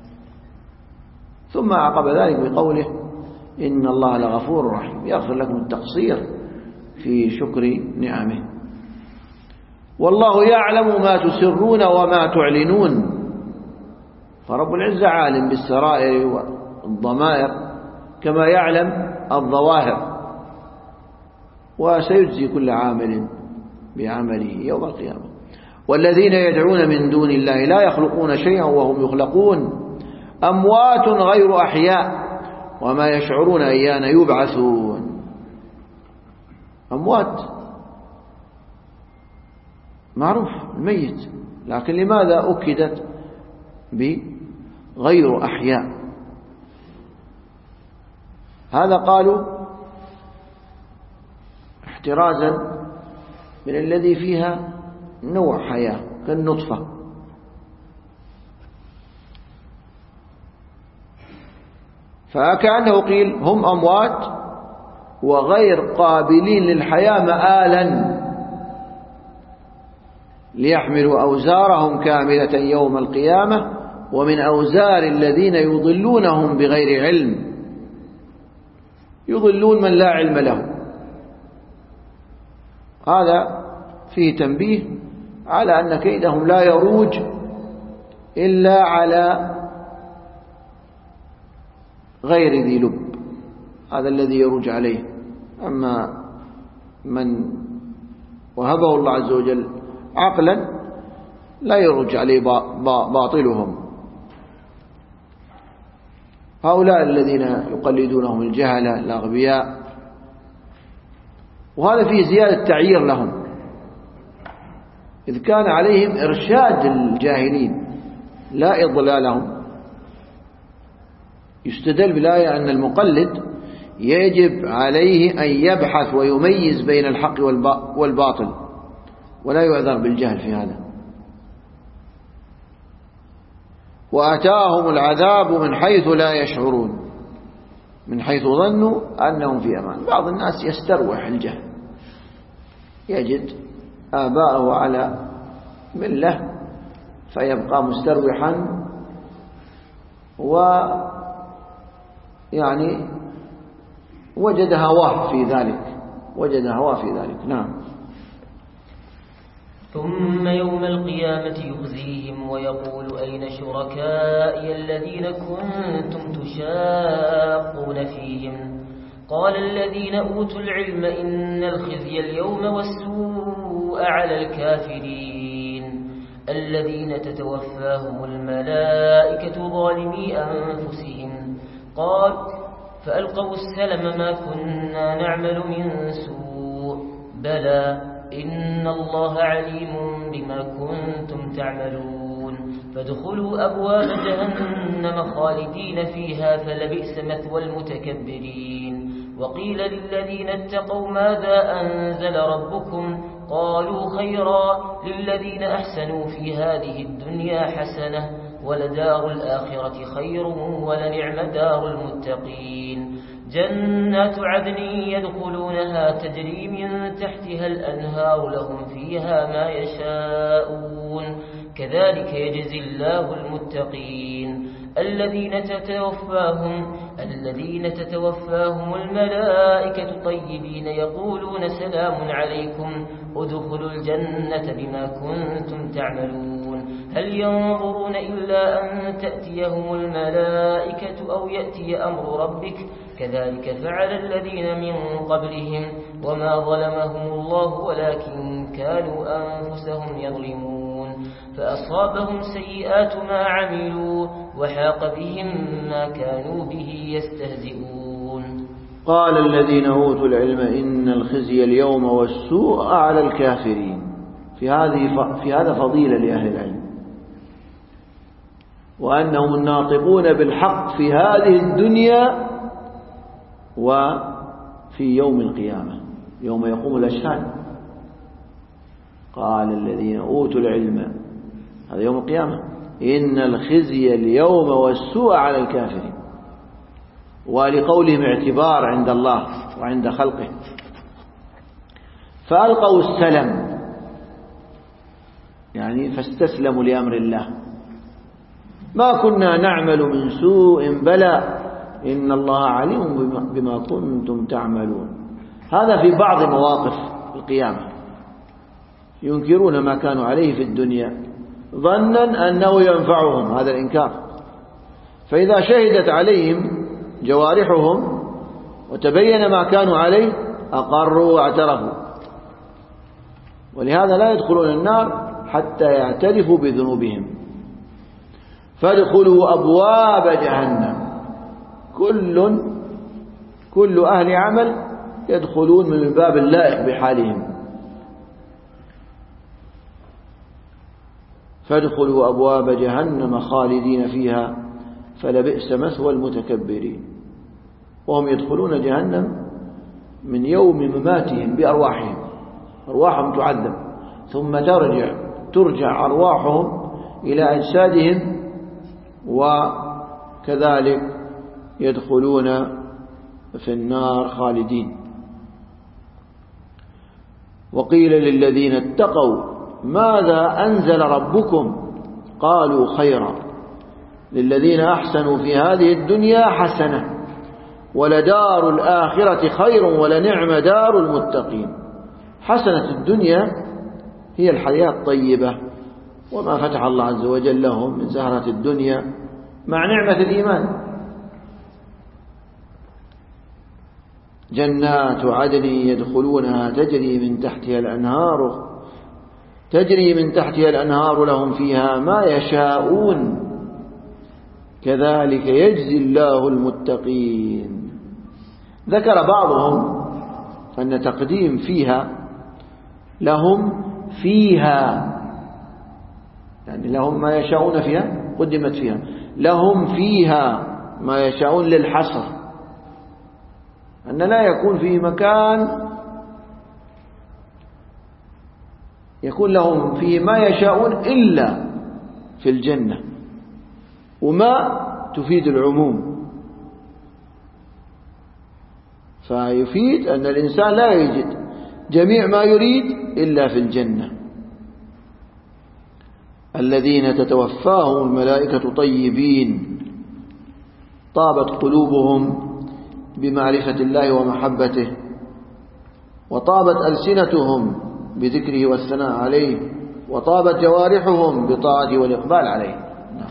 ثم عقب ذلك بقوله إن الله لغفور رحيم يغفر لكم التقصير في شكر نعمه. والله يعلم ما تسرون وما تعلنون، فرب العزة عالم بالسرائر والضمائر كما يعلم الظواهر، وسيجزي كل عامل بعمله يوم القيامة. والذين يدعون من دون الله لا يخلقون شيئا وهم يخلقون أموات غير أحياء وما يشعرون أيان يبعثون. أموات معروف الميت، لكن لماذا أكدت بغير أحياء؟ هذا قالوا احترازا من الذي فيها نوع حياة كالنطفة. فكأنه قيل هم أموات وغير قابلين للحياة مآلا ليحملوا أوزارهم كاملة يوم القيامة ومن أوزار الذين يضلونهم بغير علم، يضلون من لا علم له. هذا فيه تنبيه على أن كيدهم لا يروج إلا على غير ذي لب، هذا الذي يروج عليه. أما من وهبه الله عز وجل عقلا لا يروج عليه باطلهم. هؤلاء الذين يقلدونهم الجهلة الأغبياء، وهذا فيه زيادة تعيير لهم، إذ كان عليهم إرشاد الجاهلين لا إضلالهم. يستدل بالآية أن المقلد يجب عليه أن يبحث ويميز بين الحق والباطل ولا يعذر بالجهل في هذا. وأتاهم العذاب من حيث لا يشعرون، من حيث ظنوا أنهم في أمان. بعض الناس يستروح الجهل، يجد آباءه على ملة فيبقى مستروحا ويعني وجد هواه في ذلك، وجد هواه في ذلك. نعم. ثم يوم القيامة يخزيهم ويقول أين شركائي الذين كنتم تشاقون فيهم؟ قال الذين أوتوا العلم إن الخزي اليوم والسوء على الكافرين الذين تتوفاهم الملائكة ظالمي أنفسهم. قال فألقوا السلم ما كنا نعمل من سوء بلى إن الله عليم بما كنتم تعملون فادخلوا أبواب جهنم خالدين فيها فلبئس مثوى المتكبرين. وقيل للذين اتقوا ماذا أنزل ربكم؟ قالوا خيرا للذين أحسنوا في هذه الدنيا حسنة ولدار الآخرة خير ولنعم دار المتقين. جنات عدن يدخلونها تجري من تحتها الأنهار لهم فيها ما يشاءون كذلك يجزي الله المتقين. الذين تتوفاهم الذين تتوفاهم الملائكة طيبين يقولون سلام عليكم ادخلوا الجنة بما كنتم تعملون. هل ينظرون إلا أن تأتيهم الملائكة أو يأتي أمر ربك كذلك فعل الذين من قبلهم وما ظلمهم الله ولكن كانوا أنفسهم يظلمون. فأصابهم سيئات ما عملوا وحاق بهم ما كانوا به يستهزئون. قال الذين أوتوا العلم إن الخزي اليوم والسوء على الكافرين. في هذه في هذا فضيلة لأهل العلم، وأنهم الناطقون بالحق في هذه الدنيا وفي يوم القيامة يوم يقوم الأشهاد. قال الذين أوتوا العلم، هذا يوم القيامة، إن الخزي اليوم والسوء على الكافرين. ولقولهم اعتبار عند الله وعند خلقه. فألقوا السلم يعني فاستسلموا لأمر الله. ما كنا نعمل من سوء بلى إن الله عليم بما كنتم تعملون. هذا في بعض مواقف القيامة ينكرون ما كانوا عليه في الدنيا ظنا أنه ينفعهم، هذا الإنكار. فإذا شهدت عليهم جوارحهم وتبين ما كانوا عليه أقروا واعترفوا. ولهذا لا يدخلون النار حتى يعترفوا بذنوبهم. فادخلوا أبواب جهنم. كل كل أهل عمل يدخلون من الباب اللائق بحالهم. فادخلوا أبواب جهنم خالدين فيها فلبئس مثوى المتكبرين. وهم يدخلون جهنم من يوم مماتهم بأرواحهم، أرواحهم تعذب ثم ترجع ترجع أرواحهم إلى أجسادهم، وكذلك يدخلون في النار خالدين. وقيل للذين اتقوا ماذا أنزل ربكم قالوا خيرا للذين أحسنوا في هذه الدنيا حسنة ولدار الآخرة خير ولنعم دار المتقين. حسنة الدنيا هي الحياة الطيبة وما فتح الله عز وجل لهم من زهرة الدنيا مع نعمة الإيمان. جنات عدن يدخلونها تجري من تحتها الأنهار تجري من تحتها الأنهار لهم فيها ما يشاءون كذلك يجزي الله المتقين. ذكر بعضهم أن تقديم فيها لهم فيها يعني لهم ما يشاءون فيها، قدمت فيها لهم فيها ما يشاءون للحصر، أن لا يكون في مكان يكون لهم فيه ما يشاءون إلا في الجنة. وما تفيد العموم، فيفيد أن الإنسان لا يجد جميع ما يريد إلا في الجنة. الذين تتوفاهم الملائكة طيبين طابت قلوبهم بمعرفة الله ومحبته وطابت ألسنتهم بذكره والثناء عليه وطابت جوارحهم بطاعته والإقبال عليه.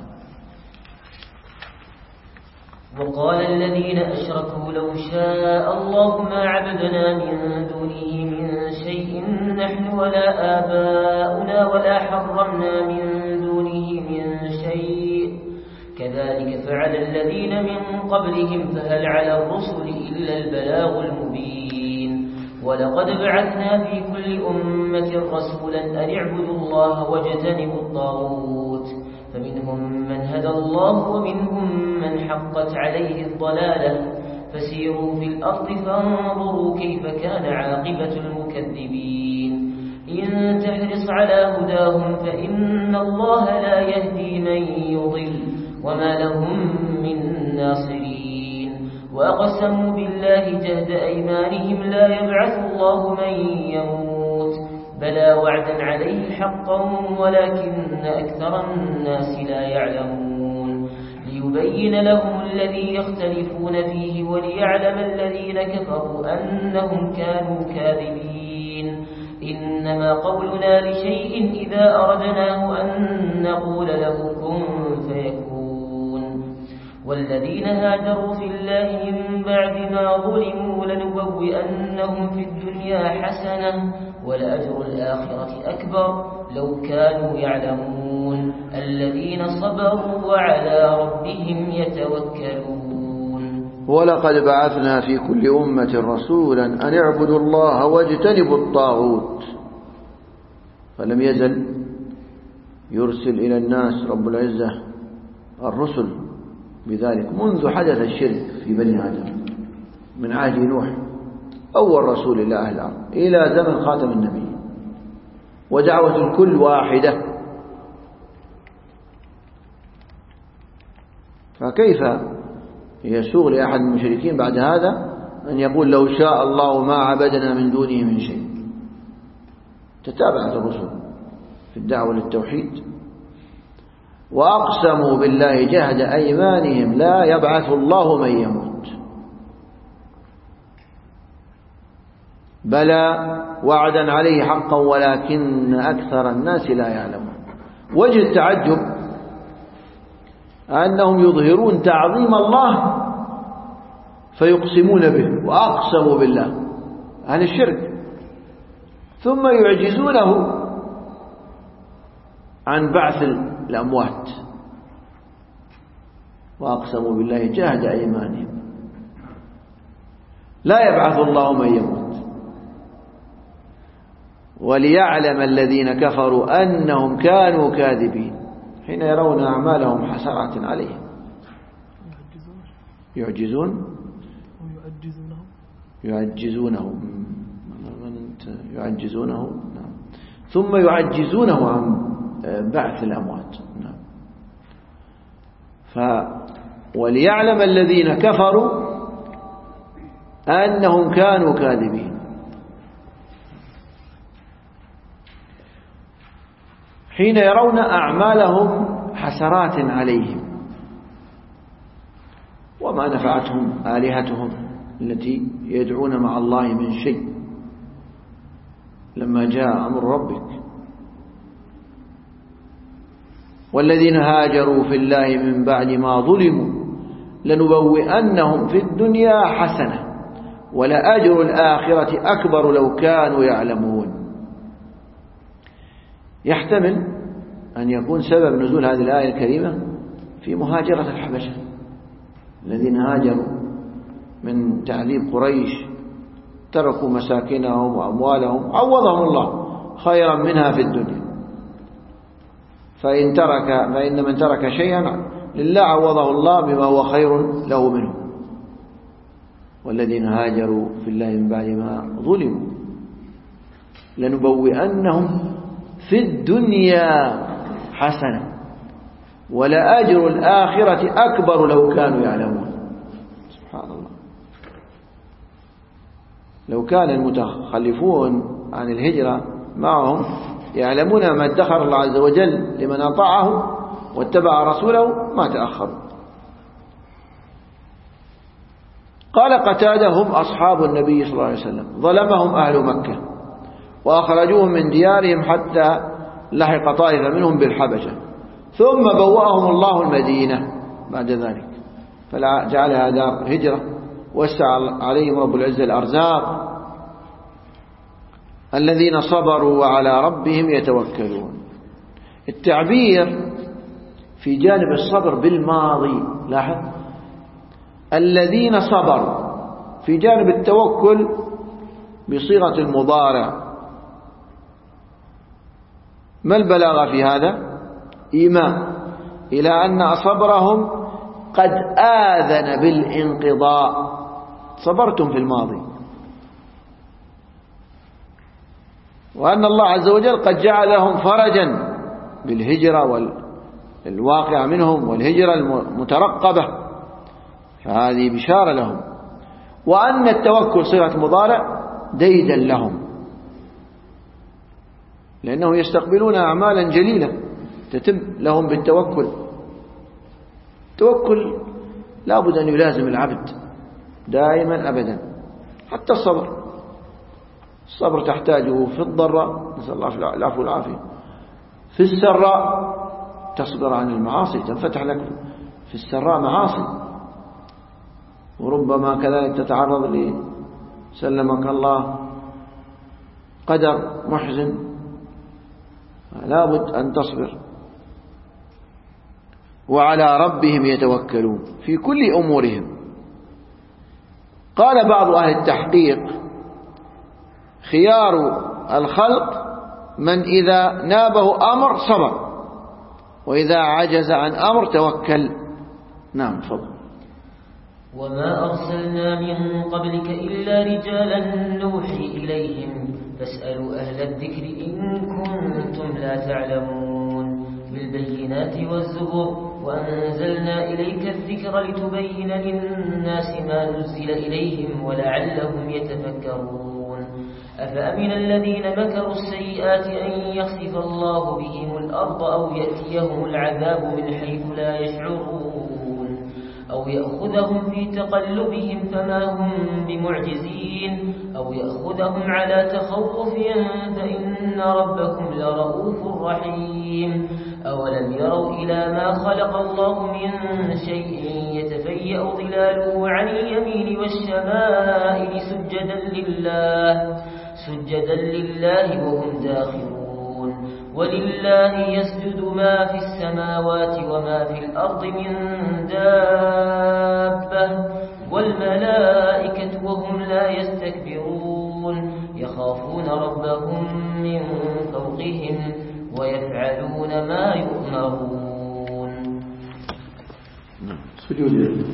وقال الذين أشركوا لو شاء الله ما عبدنا من دونه من شيء نحن ولا آباؤنا ولا حرمنا من دونه من شيء كذلك فعل الذين من قبلهم فهل على الرسل إلا البلاغ المبين. ولقد بعثنا في كل أمة رسولا أن اعبدوا الله واجتنبوا الطاغوت فمنهم من هدى الله ومنهم من حقت عليه الضلالة فسيروا في الأرض فانظروا كيف كان عاقبة المكذبين. إن تحرص على هداهم فإن الله لا يهدي من يضل وما لهم من ناصرين. وأقسموا بالله جهد أيمانهم لا يبعث الله من يموت بلى وعدا عليه حقا ولكن أكثر الناس لا يعلمون. ليبين لهم الذي يختلفون فيه وليعلم الذين كفروا أنهم كانوا كاذبين. إنما قولنا لشيء إذا أردناه أن نقول له كن فيكون. والذين هاجروا في الله من بعد ما ظلموا لنبوئنهم في الدنيا حسنة ولأجر الآخرة أكبر لو كانوا يعلمون. الذين صبروا وعلى ربهم يتوكلون. ولقد بعثنا في كل أمة رسولا أن اعبدوا الله واجتنبوا الطاغوت. فلم يزل يرسل إلى الناس رب العزة الرسل بذلك منذ حدث الشرك في بني آدم من عهد نوح أول رسول إلى أهل الأرض إلى زمن خاتم النبي، ودعوة الكل واحدة. فكيف يسوغ لأحد المشركين بعد هذا أن يقول لو شاء الله ما عبدنا من دونه من شيء؟ تتابعت الرسل في الدعوة للتوحيد. وأقسموا بالله جهد أيمانهم لا يبعث الله من يموت بلى وعدا عليه حقا ولكن أكثر الناس لا يعلمون. وجه التعجب أنهم يظهرون تعظيم الله فيقسمون به وأقسموا بالله عن الشرك ثم يعجزونه عن بعث الأموات وأقسموا بالله جهد أيمانهم لا يبعث الله من يموت وليعلم الذين كفروا أنهم كانوا كاذبين حين يرون أعمالهم حسرات عليهم يعجزون يعجزونه يعجزونه ثم يعجزونه عن بعث الأموات. ف وليعلم الذين كفروا أنهم كانوا كاذبين. حين يرون أعمالهم حسرات عليهم وما نفعتهم آلهتهم التي يدعون مع الله من شيء لما جاء أمر ربك. والذين هاجروا في الله من بعد ما ظلموا لنبوئنهم في الدنيا حسنة ولأجر الآخرة أكبر لو كانوا يعلمون. يحتمل أن يكون سبب نزول هذه الآية الكريمة في مهاجرة الحبشة الذين هاجروا من تعذيب قريش تركوا مساكنهم وأموالهم عوضهم الله خيرا منها في الدنيا. فإن ترك فإن من ترك شيئا لله عوضه الله بما هو خير له منه. والذين هاجروا في الله من بعد ما ظلموا لنبوئنهم في الدنيا حسنة ولأجر الآخرة أكبر لو كانوا يعلمون. سبحان الله. لو كان المتخلفون عن الهجرة معهم يعلمون ما ادخر الله عز وجل لمن أطاعه واتبع رسوله ما تأخروا. قال قتادة هم أصحاب النبي صلى الله عليه وسلم ظلمهم أهل مكة وأخرجوهم من ديارهم حتى لحق طائفة منهم بالحبشة ثم بوأهم الله المدينة بعد ذلك فجعلها دار هجرة وسع عليهم رب العزة الأرزاق الذين صبروا وعلى ربهم يتوكلون. التعبير في جانب الصبر بالماضي لاحظ الذين صبروا في جانب التوكل بصيغة المضارع. ما البلاغة في هذا؟ إيمان إلى أن صبرهم قد آذن بالانقضاء. صبرتم في الماضي وأن الله عز وجل قد جعلهم فرجا بالهجرة والواقع منهم والهجرة المترقبة فهذه بشارة لهم. وأن التوكل صيغة مضارع ديدا لهم لأنه يستقبلون أعمالا جليلة تتم لهم بالتوكل. التوكل لا بد أن يلازم العبد دائما أبدا حتى الصبر. الصبر تحتاجه في الضراء نسأل الله العفو والعافية. في السراء تصبر عن المعاصي تنفتح لك في السراء معاصي وربما كذلك تتعرض لي سلمك الله قدر محزن لا بد أن تصبر. وعلى ربهم يتوكلون في كل أمورهم. قال بعض أهل التحقيق خيار الخلق من إذا نابه أمر صبر وإذا عجز عن أمر توكل. نعم تفضل. وما أرسلنا من قبلك إلا رجالا نوحي إليهم فاسألوا أهل الذكر إن كنتم لا تعلمون بالبينات والزبر وأنزلنا إليك الذكر لتبين للناس ما نزل إليهم ولعلهم يتفكرون. أفأمن الذين مكروا السيئات أن يخسف الله بهم الأرض أو يأتيهم العذاب من حيث لا يشعرون أو يأخذهم في تقلبهم فما هم بمعجزين أو يأخذهم على تخوف فإن ربكم لرؤوف رحيم. أولم يروا إلى ما خلق الله من شيء يتفيأ ظلاله عن اليمين والشمائل سجدا لله سجدا لله وهم داخرون ولله يسجد ما في السماوات وما في الأرض من دابة والملائكة وهم لا يستكبرون يخافون ربهم من فوقهم ويفعلون ما يؤمرون. سجود.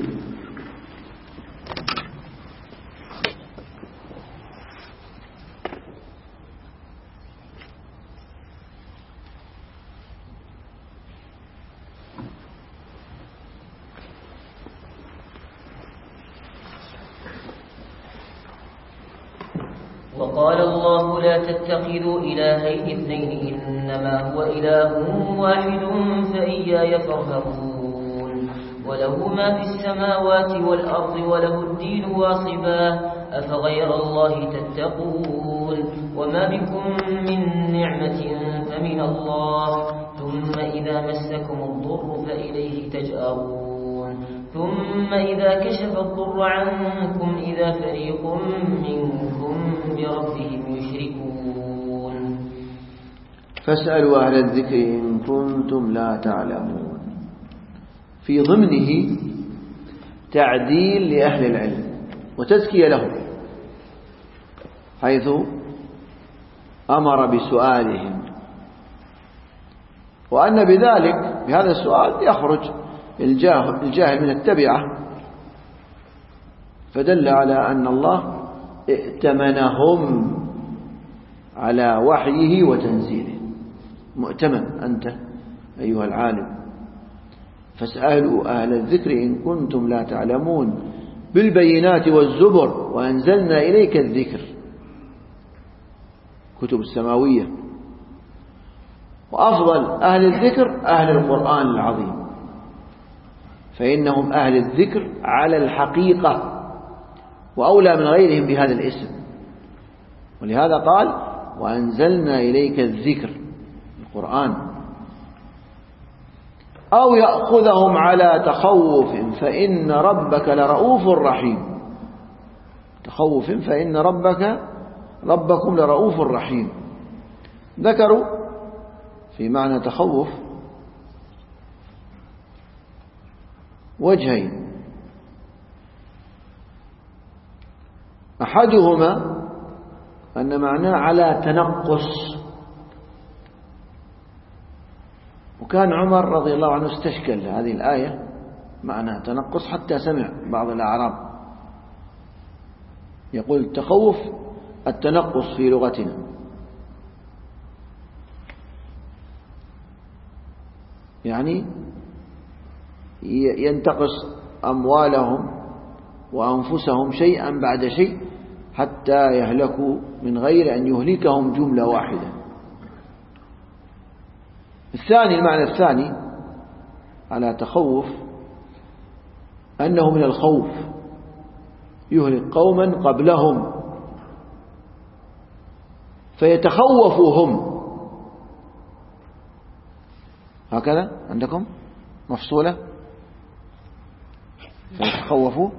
وقال الله لا تتخذوا إلهين اثنين إنما هو إله واحد فإياي فارهبون وله ما في السماوات والأرض وله الدين واصبا أفغير الله تتقون وما بكم من نعمة فمن الله ثم إذا مسكم الضر فإليه تجأرون ثم إذا كشف الضر عنكم إذا فريق منكم بربهم يشركون. فاسألوا أهل الذكر إن كنتم لا تعلمون. في ضمنه تعديل لأهل العلم وتزكية لهم، حيث أمر بسؤالهم، وأن بذلك بهذا السؤال يخرج الجاهل من التبعة، فدل على أن الله ائتمنهم على وحيه وتنزيله. مؤتمن أنت أيها العالم، فاسألوا أهل الذكر إن كنتم لا تعلمون بالبينات والزبر وأنزلنا إليك الذكر، كتب السماوية. وأفضل أهل الذكر أهل القرآن العظيم، فإنهم أهل الذكر على الحقيقة وأولى من غيرهم بهذا الاسم. ولهذا قال وأنزلنا إليك الذكر، القرآن. أو يأخذهم على تخوف فإن ربك لرؤوف رحيم. تخوف فإن ربك ربكم لرؤوف رحيم. ذكروا في معنى تخوف وجهين، أحدهما أن معناه على تنقص، وكان عمر رضي الله عنه استشكل هذه الآية معناها تنقص حتى سمع بعض الأعراب يقول التخوف التنقص في لغتنا، يعني ينتقص أموالهم وأنفسهم شيئا بعد شيء حتى يهلكوا من غير أن يهلكهم جملة واحدة. الثاني، المعنى الثاني على تخوف أنه من الخوف يهلك قوما قبلهم فيتخوفوا هم. هكذا عندكم مفصولة فيتخوفوا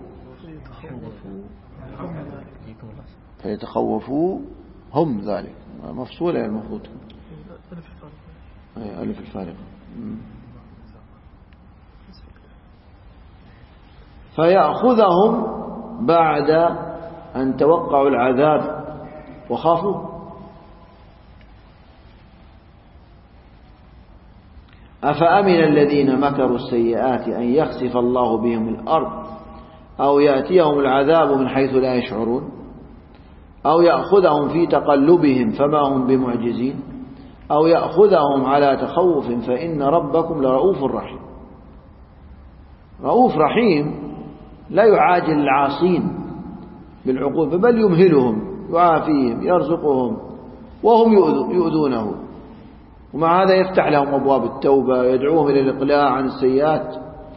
فيتخوفوا هم ذلك مفصولة المفروض ألف الفارقة. فيأخذهم بعد أن توقعوا العذاب وخافوا. أفأمن الذين مكروا السيئات أن يخسف الله بهم الأرض أو يأتيهم العذاب من حيث لا يشعرون أو يأخذهم في تقلبهم فما هم بمعجزين أو يأخذهم على تخوف فإن ربكم لرؤوف رحيم. رؤوف رحيم لا يعاجل العاصين بالعقوبة بل يمهلهم يعافيهم يرزقهم وهم يؤذونه، ومع هذا يفتح لهم أبواب التوبة يدعوهم إلى الإقلاع عن السيئات.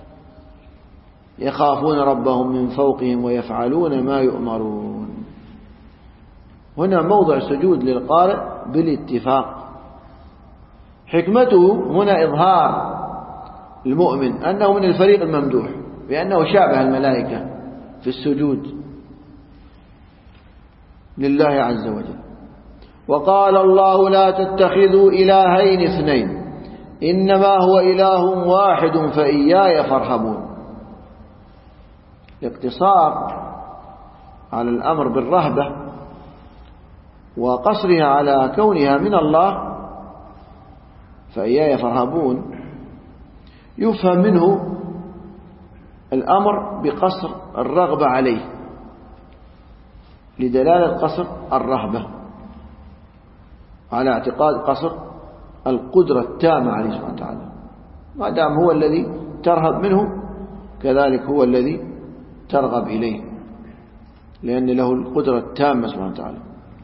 يخافون ربهم من فوقهم ويفعلون ما يؤمرون. هنا موضع سجود للقارئ بالاتفاق. حكمته هنا إظهار المؤمن أنه من الفريق الممدوح بأنه شابه الملائكة في السجود لله عز وجل، وقال الله لا تتخذوا إلهين اثنين إنما هو إله واحد فإياي فارهبون. الاقتصار على الأمر بالرهبة وقصرها على كونها من الله فإياي فارهبون يفهم منه الأمر بقصر الرغبة عليه لدلالة قصر الرهبة على اعتقاد قصر القدرة التامة عليه سبحانه وتعالى. ما دام هو الذي ترهب منه كذلك هو الذي ترغب إليه لأن له القدرة التامة سبحانه وتعالى.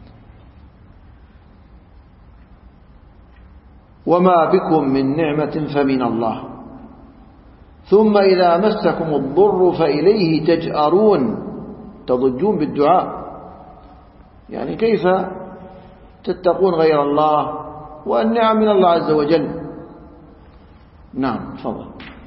وما بكم من نعمة فمن الله ثم إذا مسكم الضر فإليه تجأرون. تضجون بالدعاء يعني كيف تتقون غير الله والنعم من الله عز وجل. نعم تفضل.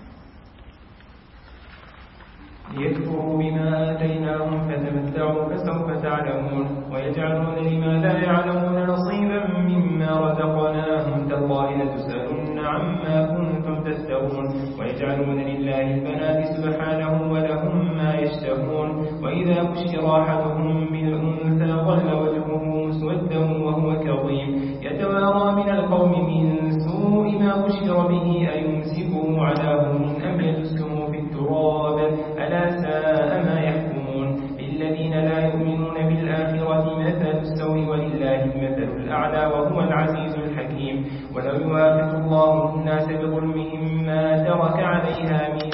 ليكفروا بما آتيناهم فتمتعوا فسوف تعلمون ويجعلون لما لا يعلمون نصيبا مما رزقناهم تالله لتسألن عما كنتم تفترون ويجعلون لله البنات سبحانه ولهم ما يشتهون وإذا بشر أحدهم بالأنثى ظل وجهه مسودا وهو كظيم يتوارى من القوم من سوء ما بشر به أيمسكه على هون أم يدسه في التراب ألا ساء ما يحكمون. للذين لا يؤمنون بالآخرة مثل السوء ولله المثل الأعلى وهو العزيز الحكيم. ولو يواخذ الله الناس بظلمهم ما ترك عليها من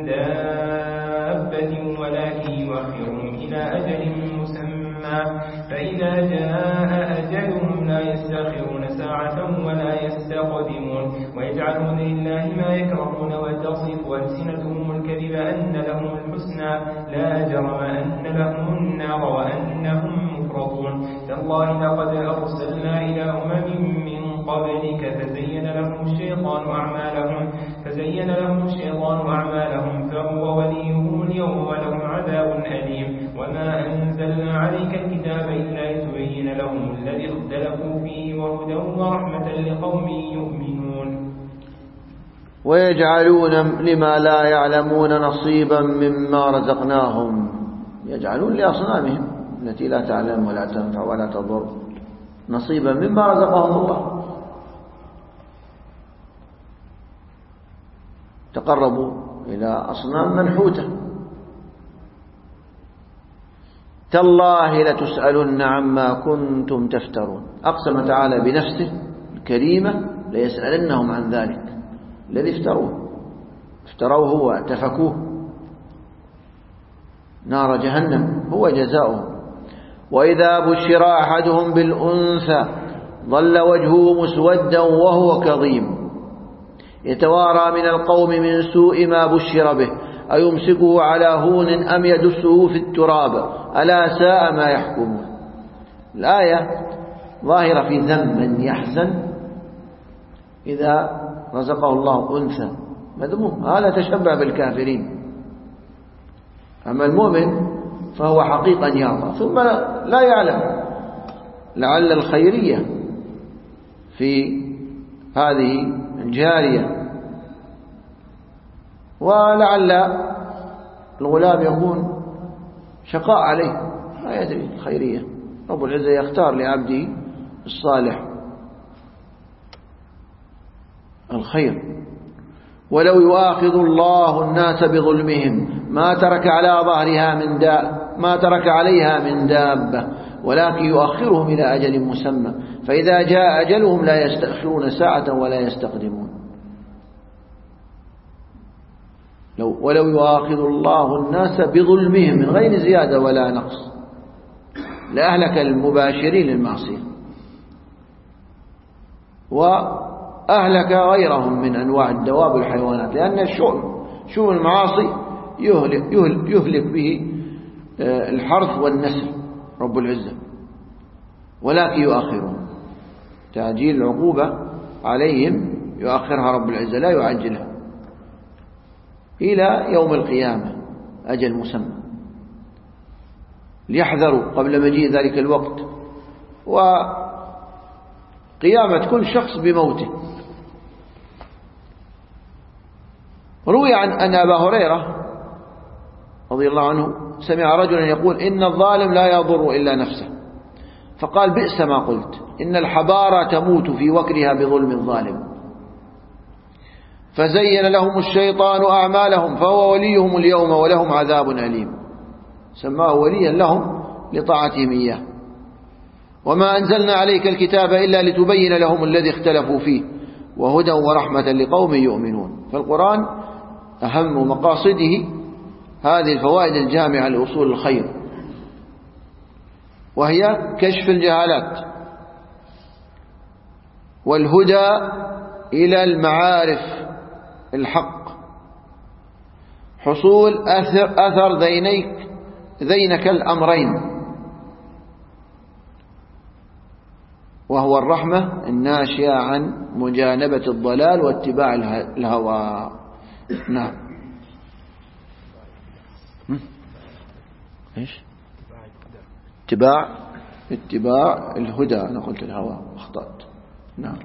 دابة ولكن يؤخرهم إلى أجل مسمى فإذا جاء أجلهم لا يستأخرون ساعة ولا يستقدمون. ويجعلون لله ما يكرهون وتصف ألسنتهم الكذب أن لهم الحسنى لا جرم أن لهم النار وأنهم مفرطون. تالله لقد أرسلنا إلى أمم من قبلك فزين لهم الشيطان أعمالهم فزين لهم الشيطان أعمالهم فهو وليهم اليوم ولهم عذاب أليم. وما أنزلنا عليك الكتاب إلا لتبين لهم الذي اختلفوا فيه وهدى ورحمة لقوم يؤمنون. ويجعلون لما لا يعلمون نصيبا مما رزقناهم. يجعلون لأصنامهم التي لا تعلم ولا تنفع ولا تضر نصيبا مما رزقهم الله. تقربوا إلى أصنام منحوتة. تالله لتسألن عما كنتم تفترون. أقسم تعالى بنفسه الكريمة ليسألنهم عن ذلك الذي افتروه افتروه واعتفكوه نار جهنم هو جزاؤه. وإذا بشر أحدهم بالأنثى ظل وجهه مسودا وهو كظيم يتوارى من القوم من سوء ما بشر به أيمسكه على هون أم يدسه في التراب ألا ساء ما يحكمون. الآية ظاهرة في ذم من يحزن إذا رزقه الله أنثى مذموم هذا تشبه بالكافرين. أما المؤمن فهو حقيقا يعطى ثم لا يعلم لعل الخيرية في هذه الجارية ولعل الغلام يكون شقاء عليه لا يدري الخيرية. رب العزة يختار لعبده الصالح الخير. ولو يؤاخذ الله الناس بظلمهم ما ترك على ظهرها من داء ما ترك عليها من دابة ولكن يؤخرهم إلى أجل مسمى فإذا جاء أجلهم لا يستأخرون ساعة ولا يستقدمون. لو ولو يؤاخذ الله الناس بظلمهم من غير زيادة ولا نقص لأهلك المباشرين للمعصية وأهلك غيرهم من أنواع الدواب والحيوانات لأن الشؤم شؤم المعاصي يهلك, يهلك, يهلك به الحرث والنسل رب العزة ولكن يؤخرهم. تعجيل العقوبة عليهم يؤخرها رب العزة لا يعجلها إلى يوم القيامة أجل مسمى ليحذروا قبل مجيء ذلك الوقت قيامة كل شخص بموته. روي عن أن أبا هريرة رضي الله عنه سمع رجلا يقول إن الظالم لا يضر إلا نفسه، فقال بئس ما قلت، إن الحبارة تموت في وكرها بظلم الظالم. فزين لهم الشيطان أعمالهم فهو وليهم اليوم ولهم عذاب أليم. سماه وليا لهم لطاعتهم إياه. وما أنزلنا عليك الكتاب إلا لتبين لهم الذي اختلفوا فيه وهدى ورحمة لقوم يؤمنون. فالقرآن أهم مقاصده هذه الفوائد الجامعة لأصول الخير، وهي كشف الجهالات والهدى إلى المعارف الحق، حصول أثر, أثر ذينيك ذينك الأمرين، وهو الرحمة الناشئة عن مجانبة الضلال واتباع الهوى. نعم. إيش؟ اتباع اتباع الهدى. أنا قلت الهوى أخطأت. نعم.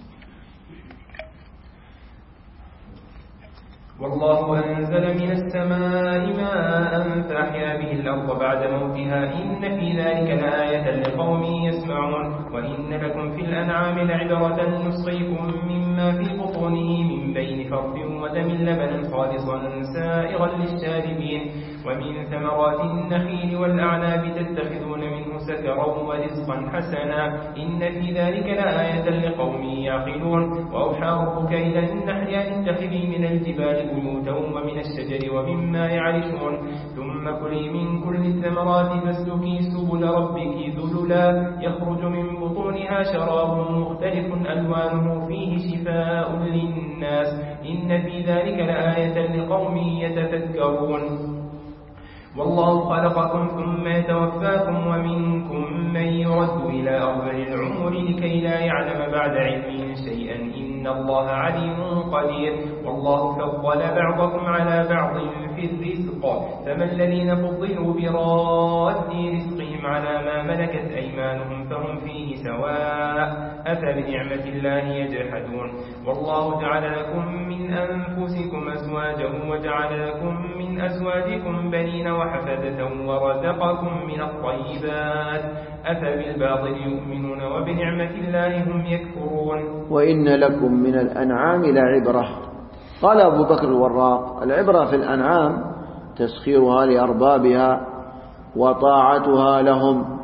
والله أنزل من السماء ماء فأحيا به الأرض بعد موتها إن في ذلك لآية لقوم يسمعون. وإن لكم في الأنعام لعبرة نسقيكم مما في بطونه من بين فرث ودم لبنا خالصا سائغا للشاربين. ومن ثمرات النخيل والأعناب تتخذون منه سكرا ورزقا حسنا إن في ذلك لآية لقوم يعقلون. وأوحى ربك إلى النحل أن اتخذي من الجبال بيوتا ومن الشجر ومما يعرشون ثم كلي من كل الثمرات فاسلكي سبل ربك ذللا يخرج من بطونها شراب مختلف ألوانه فيه شفاء للناس إن في ذلك لآية لقوم يتفكرون. والله خلقكم ثم يتوفاكم ومنكم من يرد إلى أرذل العمر لكي لا يعلم بعد علم شيئا إن الله عليم قدير. والله فضل بعضكم على بعض في الرزق فما الذين فضلوا براد رزقهم على ما ملكت أيمانهم فهم فيه سواء أفبنعمة الله يجحدون. والله جعل لكم من أنفسكم أزواجا وجعل لكم من أزواجكم بنين وحفدة ورزقكم من الطيبات أفبالباطل يؤمنون وبنعمة الله هم يكفرون. وإن لكم من الأنعام لعبرة. قال أبو بكر الوراق العبرة في الأنعام تسخيرها لأربابها وطاعتها لهم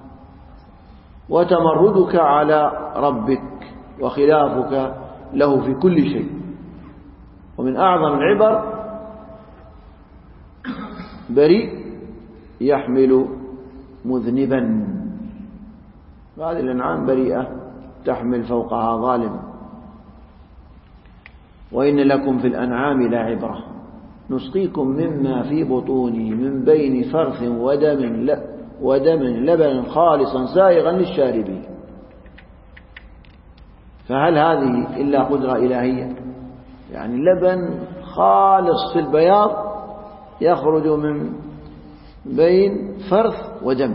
وتمردك على ربك وخلافك له في كل شيء. ومن أعظم العبر بريء يحمل مذنبا. هذه الأنعام بريئة تحمل فوقها ظالم. وإن لكم في الأنعام لعبرة نسقيكم مما في بطونه من بين فرث ودم ودم لبنا خالصا سائغا للشاربين. فهل هذه إلا قدرة إلهية؟ يعني لبن خالص في البياض يخرج من بين فرث ودم.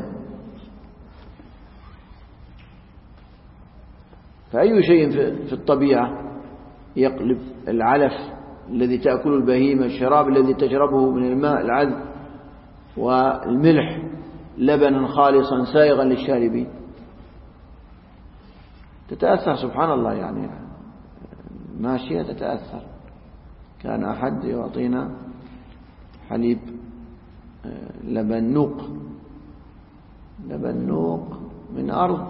فأي شيء في الطبيعة يقلب العلف الذي تأكله البهيمة، الشراب الذي تشربه من الماء العذب والملح لبنا خالصا سائغا للشاربين. تتأثر سبحان الله، يعني ماشية تتأثر. كان أحد يعطينا حليب لبن نوق، لبن نوق من أرض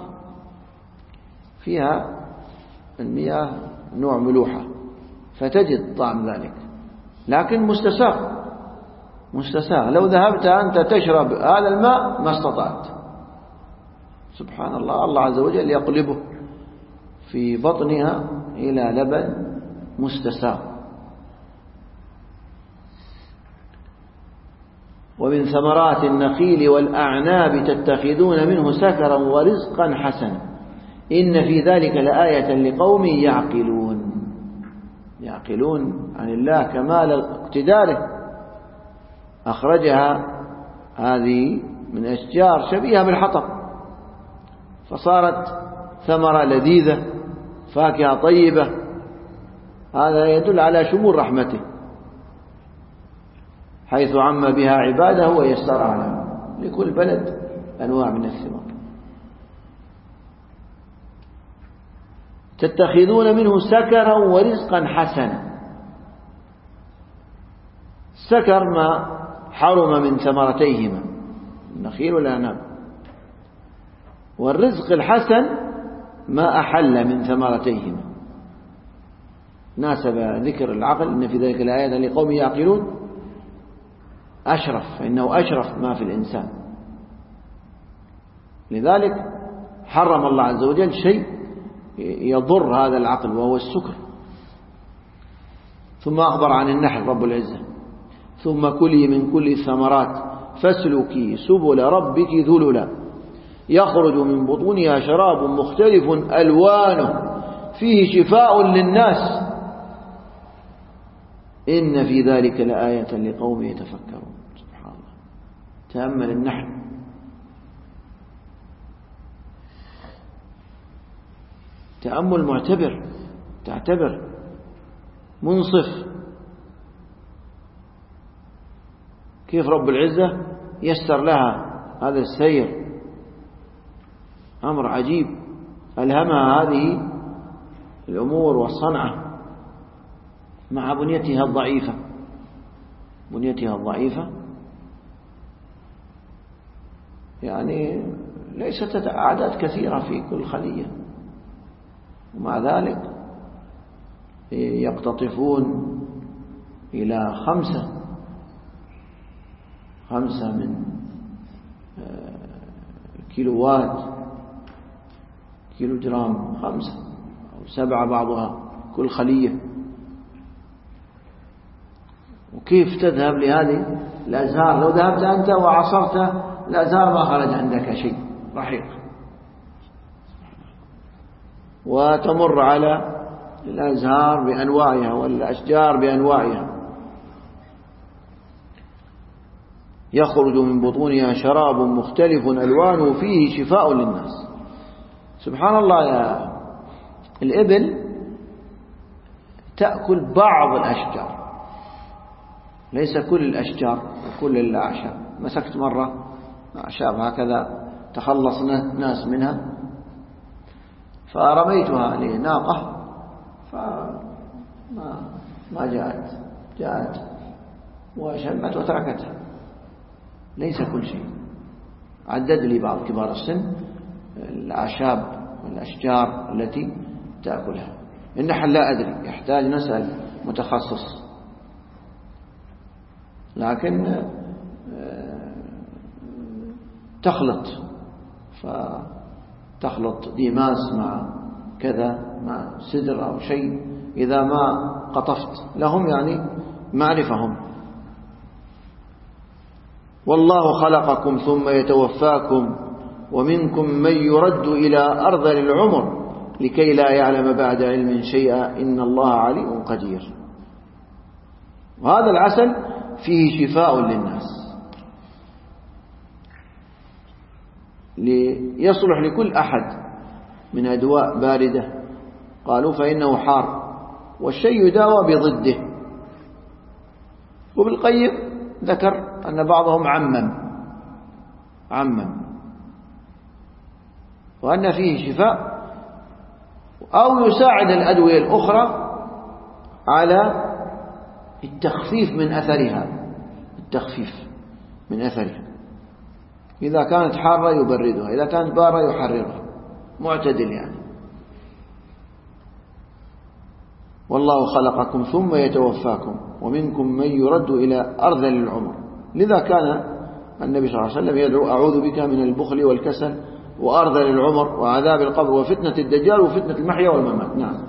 فيها المياه نوع ملوحة فتجد طعم ذلك، لكن مستساغ مستساغ. لو ذهبت أنت تشرب هذا الماء ما استطعت. سبحان الله، الله عز وجل يقلبه في بطنها إلى لبن مستساغ. ومن ثمرات النخيل والأعناب تتخذون منه سكرا ورزقا حسنا إن في ذلك لآية لقوم يعقلون. يعقلون عن الله كمال اقتداره. أخرجها هذه من أشجار شبيهة بالحطب، فصارت ثمرة لذيذة، فاكهة طيبة، هذا يدل على شمول رحمته، حيث عم بها عباده ويسر عليهم، لكل بلد أنواع من الثمار. تتخذون منه سكرا ورزقا حسنا. سكر ما حرم من ثمرتيهما، النخيل والأعناب، والرزق الحسن ما أحل من ثمرتيهما. ناسب ذكر العقل إن في ذلك الآيات لقوم يعقلون أشرف، فإنه أشرف ما في الإنسان، لذلك حرم الله عز وجل شيء يضر هذا العقل وهو السكر. ثم أخبر عن النحل رب العزة: ثم كلي من كل الثمرات فاسلكي سبل ربك ذللا يخرج من بطونها شراب مختلف ألوانه فيه شفاء للناس إن في ذلك لآية لقوم يتفكرون. سبحان الله. تأمل النحل، تأمل معتبر، تعتبر منصف كيف رب العزة يسر لها هذا السير، أمر عجيب، ألهمها هذه الأمور والصنعة مع بنيتها الضعيفة. بنيتها الضعيفة يعني ليست أعداد كثيرة في كل خلية، ومع ذلك يقتطفون إلى خمسة خمسة من كيلوات كيلو جرام، خمسة أو سبعة بعضها كل خلية. وكيف تذهب لهذه الأزهار؟ لو ذهبت أنت وعصرت الأزهار ما خرج عندك شيء رحيق. وتمر على الأزهار بأنواعها والأشجار بأنواعها، يخرج من بطونها شراب مختلف ألوانه فيه شفاء للناس. سبحان الله، يا الإبل تأكل بعض الأشجار، ليس كل الأشجار وكل الأعشاب. مسكت مرة أعشاب هكذا تخلص ناس منها فرميتها لناقة فما ما جاءت جاءت وشمت وتركتها. ليس كل شيء. عدد لي بعض كبار السن الأعشاب والأشجار التي تأكلها. النحل لا أدري، يحتاج نسأل متخصص، لكن تخلط، فتخلط ديماس مع كذا مع سدر أو شيء إذا ما قطفت لهم، يعني معرفهم. والله خلقكم ثم يتوفاكم ومنكم من يرد إلى أرذل العمر لكي لا يعلم بعد علم شيئا إن الله عليم قدير. وهذا العسل فيه شفاء للناس، ليصلح لكل أحد من أدواء باردة قالوا فإنه حار، والشيء يداوى بضده. وبالقيم ذكر أن بعضهم عمم عمم وأن فيه شفاء، أو يساعد الأدوية الأخرى على التخفيف من أثرها، التخفيف من أثرها. إذا كانت حارة يبردها، إذا كانت بارة يحررها، معتدل يعني. والله خلقكم ثم يتوفاكم ومنكم من يرد إلى أرذل العمر. لذا كان النبي صلى الله عليه وسلم يدعو أعوذ بك من البخل والكسل وأرذل العمر وعذاب القبر وفتنة الدجال وفتنة المحيا والممات. نعم.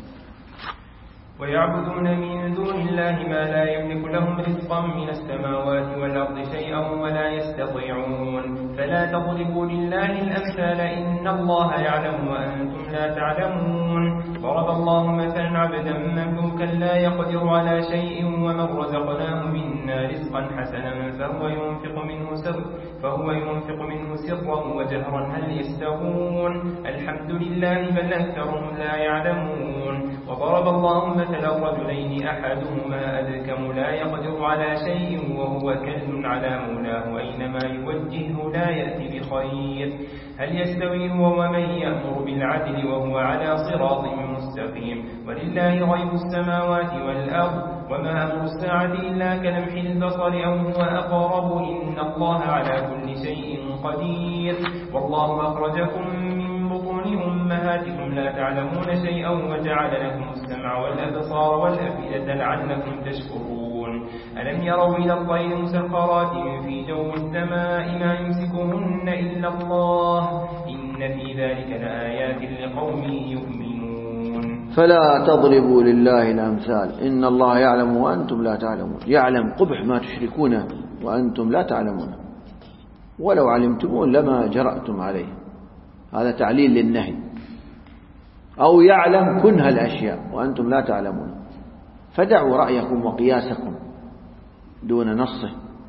ويعبدون من دون الله ما لا يملك لهم رزقا من السماوات والأرض شيئا ولا يستطيعون فلا تضربوا لله الأمثال إن الله يعلم وأنتم لا تعلمون ضرب الله مثلا عبدا مملوكا لا يقدر على شيء ومن رزقناه منا رزقا حسنا فهو ينفق منه سر فهو ينفق منه سرا وجهرا هل يستوون الحمد لله بل أكثرهم لا يعلمون وضرب الله مثلا رجلين أحدهما أذكم لا يقدر على شيء وهو كل على مولاه أينما يوجهه لا يأتي بخير هل يستوي هو ومن يأمر بالعدل وهو على صراط مستقيم ولله غيب السماوات والأرض وما أمر الساعة إلا كلمح البصر أو هو أقرب إن الله على كل شيء قدير والله أخرجكم من بطون أمهاتكم لا تعلمون شيئا وجعل لكم السمع والأبصار والأفئدة لعلكم تشكرون ألم يروا إلى الطير مسخرات في جو السماء ما يمسكهن إلا الله إن في ذلك لآيات لقوم يؤمنون فلا تضربوا لله الأمثال إن الله يعلم وأنتم لا تعلمون يعلم قبح ما تشركون وأنتم لا تعلمون ولو علمتمون لما جرأتم عليه هذا تعليل للنهي أو يعلم كنه الأشياء وأنتم لا تعلمون فدعوا رأيكم وقياسكم دون نصه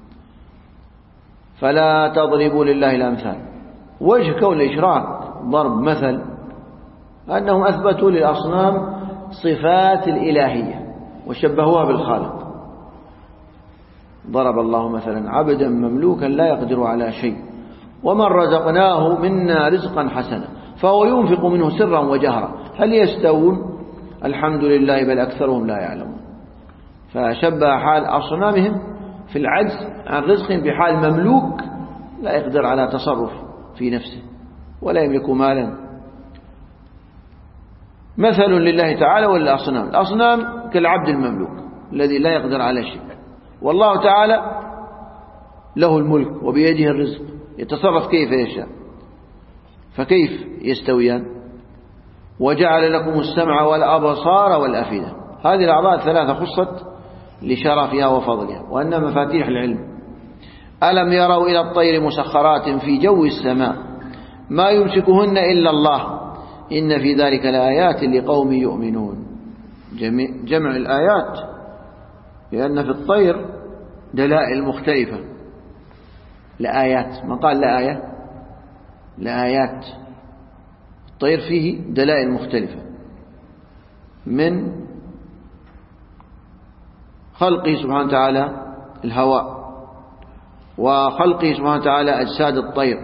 فلا تضربوا لله الأمثال وجه كون الإشراك ضرب مثل أنهم أثبتوا للأصنام صفات الإلهية وشبهوها بالخالق ضرب الله مثلا عبدا مملوكا لا يقدر على شيء ومن رزقناه منا رزقا حسنا فهو ينفق منه سرا وجهرا هل يستوون الحمد لله بل أكثرهم لا يعلمون فشبه حال أصنامهم في العجز عن رزق بحال مملوك لا يقدر على تصرف في نفسه ولا يملك مالا مثل لله تعالى والأصنام الأصنام كالعبد المملوك الذي لا يقدر على شيء والله تعالى له الملك وبيده الرزق يتصرف كيف يشاء فكيف يستويان وجعل لكم السمع والأبصار والأفئدة هذه الأعضاء الثلاثة خصت لشرفها وفضلها وأن مفاتيح العلم ألم يروا إلى الطير مسخرات في جو السماء ما يمسكهن إلا الله إن في ذلك لآيات لقوم يؤمنون جمع الآيات لأن في الطير دلائل مختلفة لآيات ما قال لآية لآيات الطير فيه دلائل مختلفة من خلقه سبحانه وتعالى الهواء وخلقه سبحانه وتعالى أجساد الطير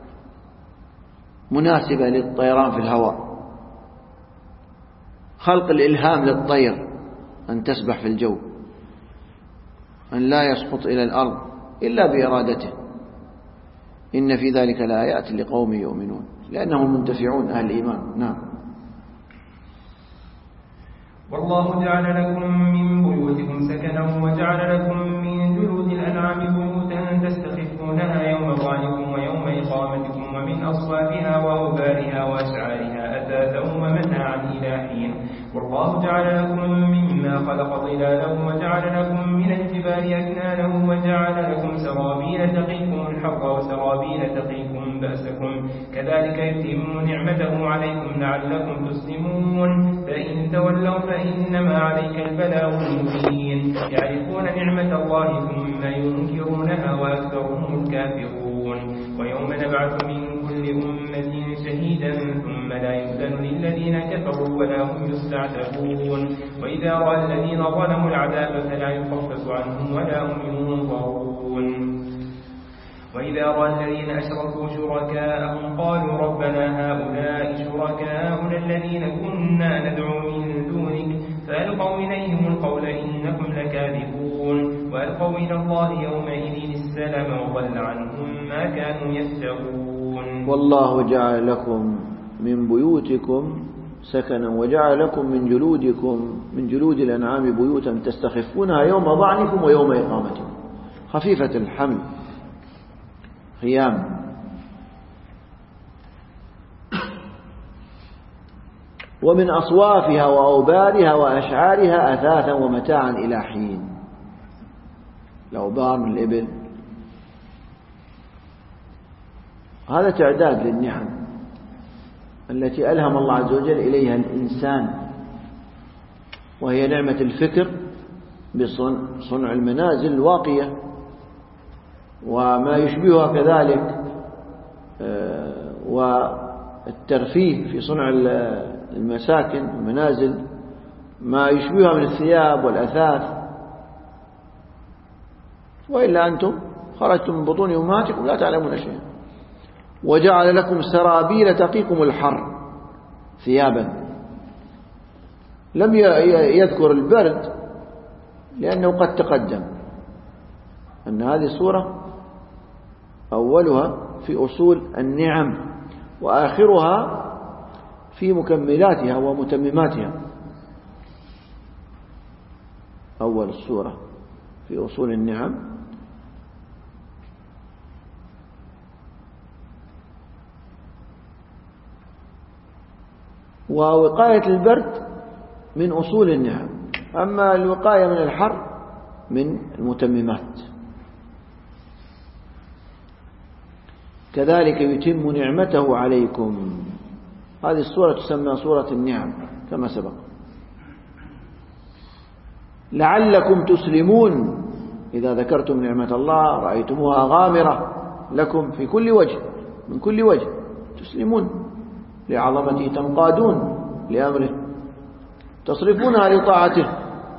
مناسبة للطيران في الهواء خلق الإلهام للطير أن تسبح في الجو أن لا يسقط إلى الأرض إلا بإرادته إن في ذلك لآيات لقوم يؤمنون لأنهم منتفعون أهل الإيمان نعم والله جعل لكم من بيوتكم سكنا وجعل لكم من جلود الأنعام بيوتا تستخفونها يوم ظعنكم ويوم إقامتكم ومن أصوافها وأوبارها وأشعارها أثاثا ومتاعا إلى حين والله جعل لكم مما خلق ظلالا وجعل لكم من الجبال أكنانا وجعل لكم سرابيل تقيكم الحر وسرابيل تقيكم بأسكم كذلك يتم نعمته عليكم لعلكم تسلمون فإن تولوا فإنما عليك البلاغ المبين يعرفون نعمة الله ثم ينكرونها وأكثرهم الكافرون ويوم نبعث من كل أمة شهيدا ثم لا يؤذن للذين كفروا ولا هم يستعتبون وإذا رأى الذين ظلموا العذاب فلا يخفف عنهم ولا هم ينظرون وإذا رأى الذين أشركوا شركاءهم قالوا ربنا هؤلاء شركاؤنا الذين كنا ندعو من دونك فألقوا إليهم القول إنكم لكاذبون وألقوا إلى الله يومئذ السلام وضل عنهم ما كانوا يفترون والله جعل لكم من بيوتكم سكنا وجعل لكم من جلودكم من جلود الأنعام بيوتا تستخفونها يوم ضعنكم ويوم إقامتكم خفيفة الحمل خيام ومن أصوافها وأوبارها وأشعارها أثاثا ومتاعا إلى حين الأوبار من الإبل هذا تعداد للنعم التي ألهم الله عز وجل إليها الإنسان، وهي نعمة الفكر بصنع المنازل الواقية وما يشبهها كذلك، والترفيه في صنع المساكن والمنازل ما يشبهها من الثياب والأثاث. وإلا أنتم خرجتم من بطون أمهاتكم لا تعلمون شيئا. وجعل لكم سرابيل تقيكم الحر، ثيابا. لم يذكر البرد لأنه قد تقدم أن هذه السورة أولها في أصول النعم وآخرها في مكملاتها ومتمماتها. أول السورة في أصول النعم، ووقاية البرد من أصول النعم، أما الوقاية من الحر من المتممات. كذلك يتم نعمته عليكم. هذه السورة تسمى سورة النعم كما سبق. لعلكم تسلمون، إذا ذكرتم نعمة الله رأيتموها غامرة لكم في كل وجه، من كل وجه تسلمون لعظمته، تنقادون لأمره، تصرفونها لطاعته،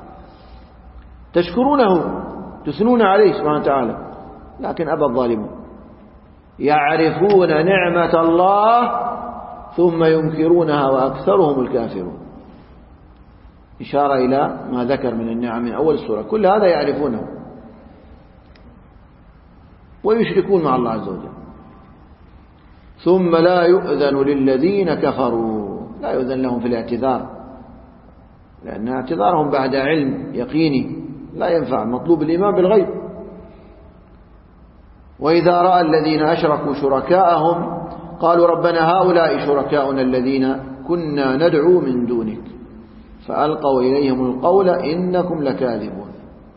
تشكرونه، تثنون عليه سبحانه وتعالى. لكن أبى الظالمون يعرفون نعمة الله ثم ينكرونها وأكثرهم الكافرون. إشارة إلى ما ذكر من النعم من أول السورة، كل هذا يعرفونه ويشركون مع الله عز وجل. ثم لا يؤذن للذين كفروا، لا يؤذن لهم في الاعتذار، لأن اعتذارهم بعد علم يقيني لا ينفع، مطلوب الإيمان بالغيب. وإذا رأى الذين أشركوا شركاءهم قالوا ربنا هؤلاء شركاؤنا الذين كنا ندعو من دونك فألقوا إليهم القول إنكم لكاذبون.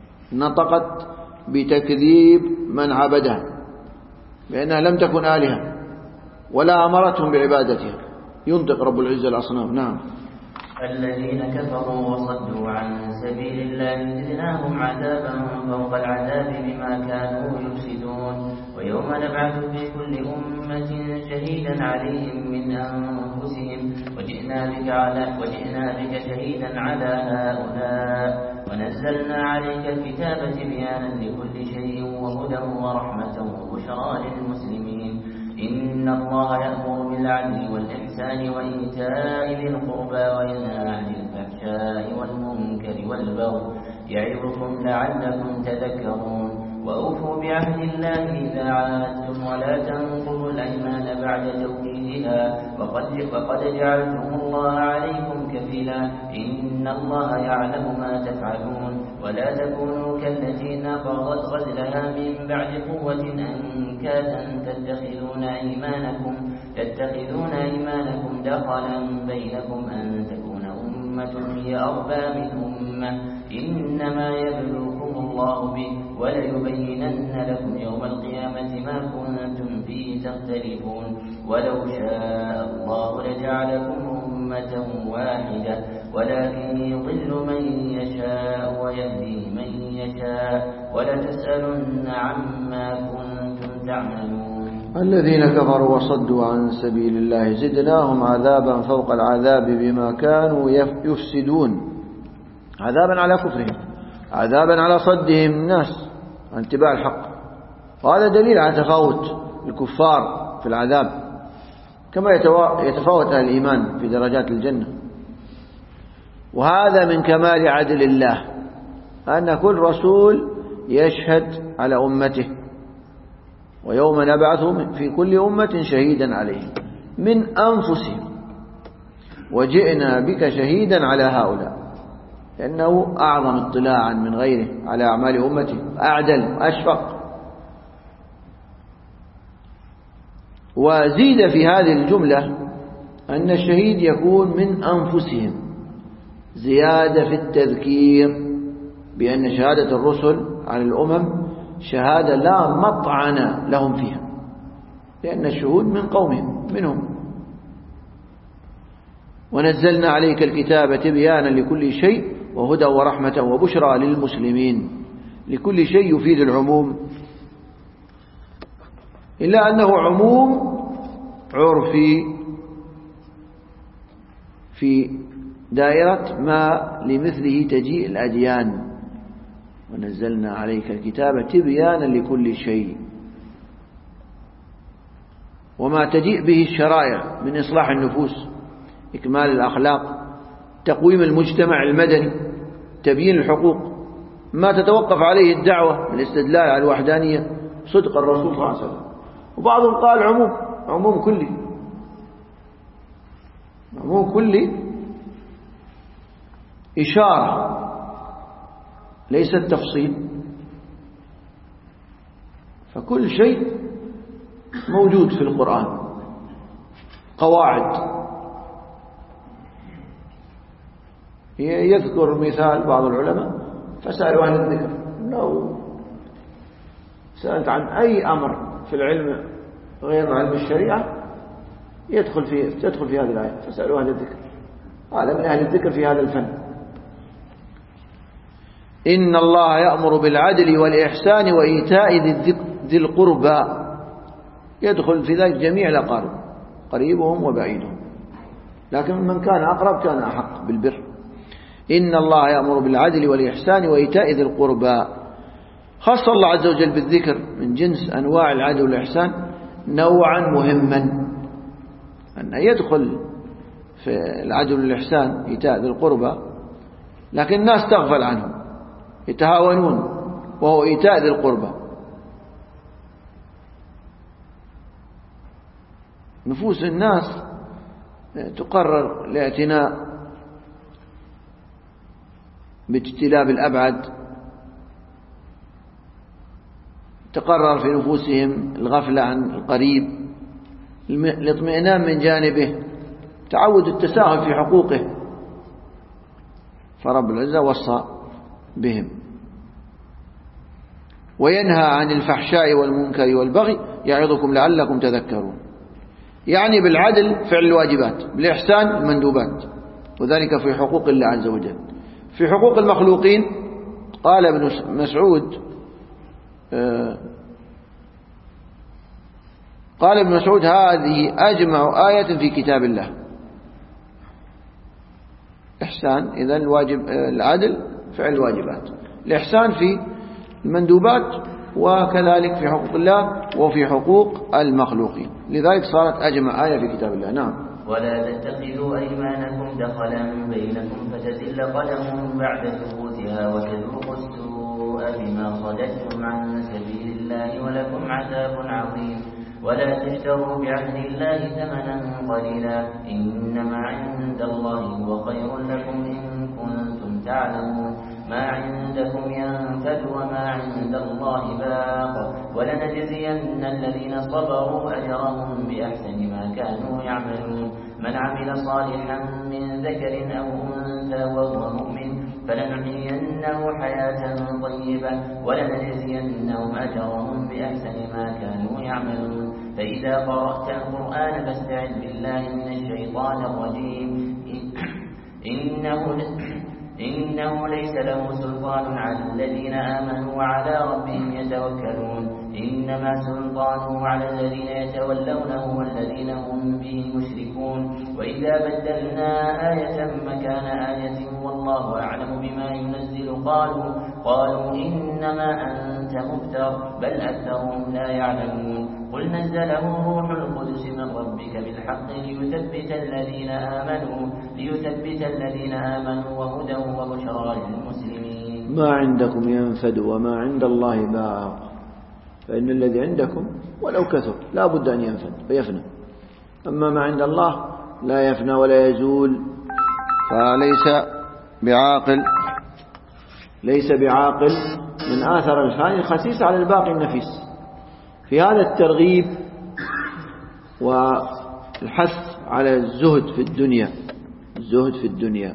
نطقت بتكذيب من عبدها لأنها لم تكن آلهة ولا أمرتهم بعبادتها. ينطق رب العزة الأصنام. نعم. الذين كفروا وصدوا عن سبيل الله زدناهم عذابا فوق العذاب بما كانوا يفسدون. ويوم نبعث في كل أمة شهيدا عليهم من أنفسهم وجئنا بك على وجئنا بك شهيدا على هؤلاء ونزلنا عليك الكتاب تبيانا لكل شيء وهدى ورحمة وبشرى للمسلمين. إن الله يأمر بالعدل والإحسان وإيتاء ذي القربى وينهى عن الفحشاء والمنكر والبغي يعظكم لعلكم تذكرون. وأوفوا بعهد الله إذا عاهدتم ولا تنقضوا الأيمان بعد توكيدها وقد, وقد جعلتم الله عليكم كفيلا إن الله يعلم ما تفعلون. ولا تكونوا كالتي نقضت غزلها من بعد قوة أنكاثا تتخذون أيمانكم تتخذون أيمانكم دخلا بينكم أن تكون أمة هي أربى من أمة إنما يبلوكم الله به وليبينن لكم يوم القيامة ما كنتم فيه تختلفون. ولو شاء الله لجعلكم أمة واحدة ولكن يضل من يشاء ويهدي من يشاء ولتسألن عما كنتم تعملون. الذين كفروا وصدوا عن سبيل الله زدناهم عذابا فوق العذاب بما كانوا يفسدون. عذابا على كفرهم، عذابا على صدهم الناس عن اتباع الحق. وهذا دليل على تفاوت الكفار في العذاب كما يتفاوت أهل الإيمان في درجات الجنة. وهذا من كمال عدل الله أن كل رسول يشهد على أمته ويوم نبعث في كل أمة شهيدا عليهم من أنفسهم وجئنا بك شهيدا على هؤلاء، لأنه أعظم اطلاعا من غيره على أعمال أمته، أعدل أشفق. وزيد في هذه الجملة أن الشهيد يكون من أنفسهم، زيادة في التذكير بأن شهادة الرسل عن الأمم شهادة لا مطعن لهم فيها، لأن الشهود من قومهم منهم. ونزلنا عليك الكتاب تبيانا لكل شيء وهدى ورحمة وبشرى للمسلمين. لكل شيء يفيد العموم، إلا أنه عموم عرفي في دائرة ما لمثله تجيء الأديان. ونزلنا عليك الكتاب تبيانا لكل شيء، وما تجيء به الشرائع من إصلاح النفوس، إكمال الأخلاق، تقويم المجتمع المدني، تبيين الحقوق، ما تتوقف عليه الدعوة من الاستدلال على الوحدانية، صدق الرسول صلى الله عليه وسلم. وبعضهم قال عموم عموم كلي، عموم كلي إشارة ليس التفصيل، فكل شيء موجود في القرآن. قواعد، يذكر مثال بعض العلماء فسألوا أهل الذكر لو سألت عن أي أمر في العلم غير علم الشريعة يدخل في تدخل في هذه الآية، فسألوا أهل الذكر. هذا من أهل الذكر في هذا الفن. إن الله يأمر بالعدل والإحسان وإيتاء ذي القربى، يدخل في ذلك جميع الأقارب، قريبهم وبعيدهم، لكن من كان أقرب كان أحق بالبر. إن الله يأمر بالعدل والإحسان وإيتاء ذي القربى. خص الله عز وجل بالذكر من جنس أنواع العدل والإحسان نوعا مهما، أن يدخل في العدل والإحسان إيتاء ذي القربى، لكن الناس تغفل عنه، يتهاونون، وهو إيتاء ذي القربى. نفوس الناس تقرر الاعتناء باجتلاب الأبعد، تقرر في نفوسهم الغفلة عن القريب، الاطمئنان من جانبه، تعود التساهل في حقوقه، فرب العزة وصى بهم. وينهى عن الفحشاء والمنكر والبغي يعظكم لعلكم تذكرون. يعني بالعدل فعل الواجبات، بالإحسان المندوبات، وذلك في حقوق الله عز وجل. في حقوق المخلوقين قال ابن مسعود قال ابن مسعود هذه أجمع آية في كتاب الله. إحسان إذن الواجب العدل فعل الواجبات، الإحسان في المندوبات، وكذلك في حقوق الله وفي حقوق المخلوقين، لذلك صارت أجمع آية في كتاب الله. نعم. ولا تتخذوا أيمانكم دخلا بينكم فتزل قدم بعد ثبوتها وتذوقوا السوء بما صددتم عن سبيل الله ولكم عذاب عظيم. ولا تشتروا بعهد الله ثمنا قليلا إنما عند الله هو خير لكم إن كنتم تعلمون. ما عندكم ينفد وما عند الله باق ولنجزين الذين صبروا أجرهم بأحسن ما كانوا يعملون. من عمل صالحا من ذكر أو أنثى وهو مؤمن فلنحيينه حياة طيبة ولنجزينهم أجرهم بأحسن ما كانوا يعملون. فإذا قرأت القرآن فاستعذ بالله من الشيطان الرجيم إنه إنه ليس له سلطان على الذين آمنوا وعلى ربهم يتوكلون. إنما سلطانه على الذين يتولونه والذين هم به مشركون. وإذا بدلنا آية مكان آية والله أعلم بما ينزل قالوا قالوا إنما أنت مفتر بل أكثرهم لا يعلمون. قل نزله روح القدس من ربك بالحق ليثبت الذين آمنوا ليثبت الذين آمنوا وهدى وبشرى للمسلمين. ما عندكم ينفد وما عند الله باق، فإن الذي عندكم ولو كثر لا بد أن ينفد ويفنى، أما ما عند الله لا يفنى ولا يزول، فليس بعاقل ليس بعاقل من آثر الفاني الخسيس على الباقي النفيس. في هذا الترغيب والحث على الزهد في الدنيا الزهد في الدنيا.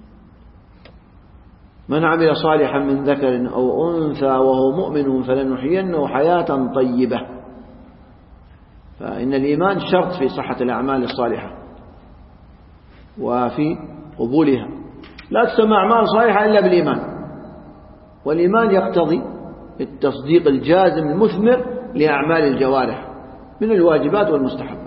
من عمل صالحا من ذكر أو أنثى وهو مؤمن فلنحيينه حياة طيبة. فإن الإيمان شرط في صحة الأعمال الصالحة وفي قبولها. لا تسمى أعمال صالحة إلا بالإيمان، والإيمان يقتضي التصديق الجازم المثمر لأعمال الجوارح من الواجبات والمستحبات.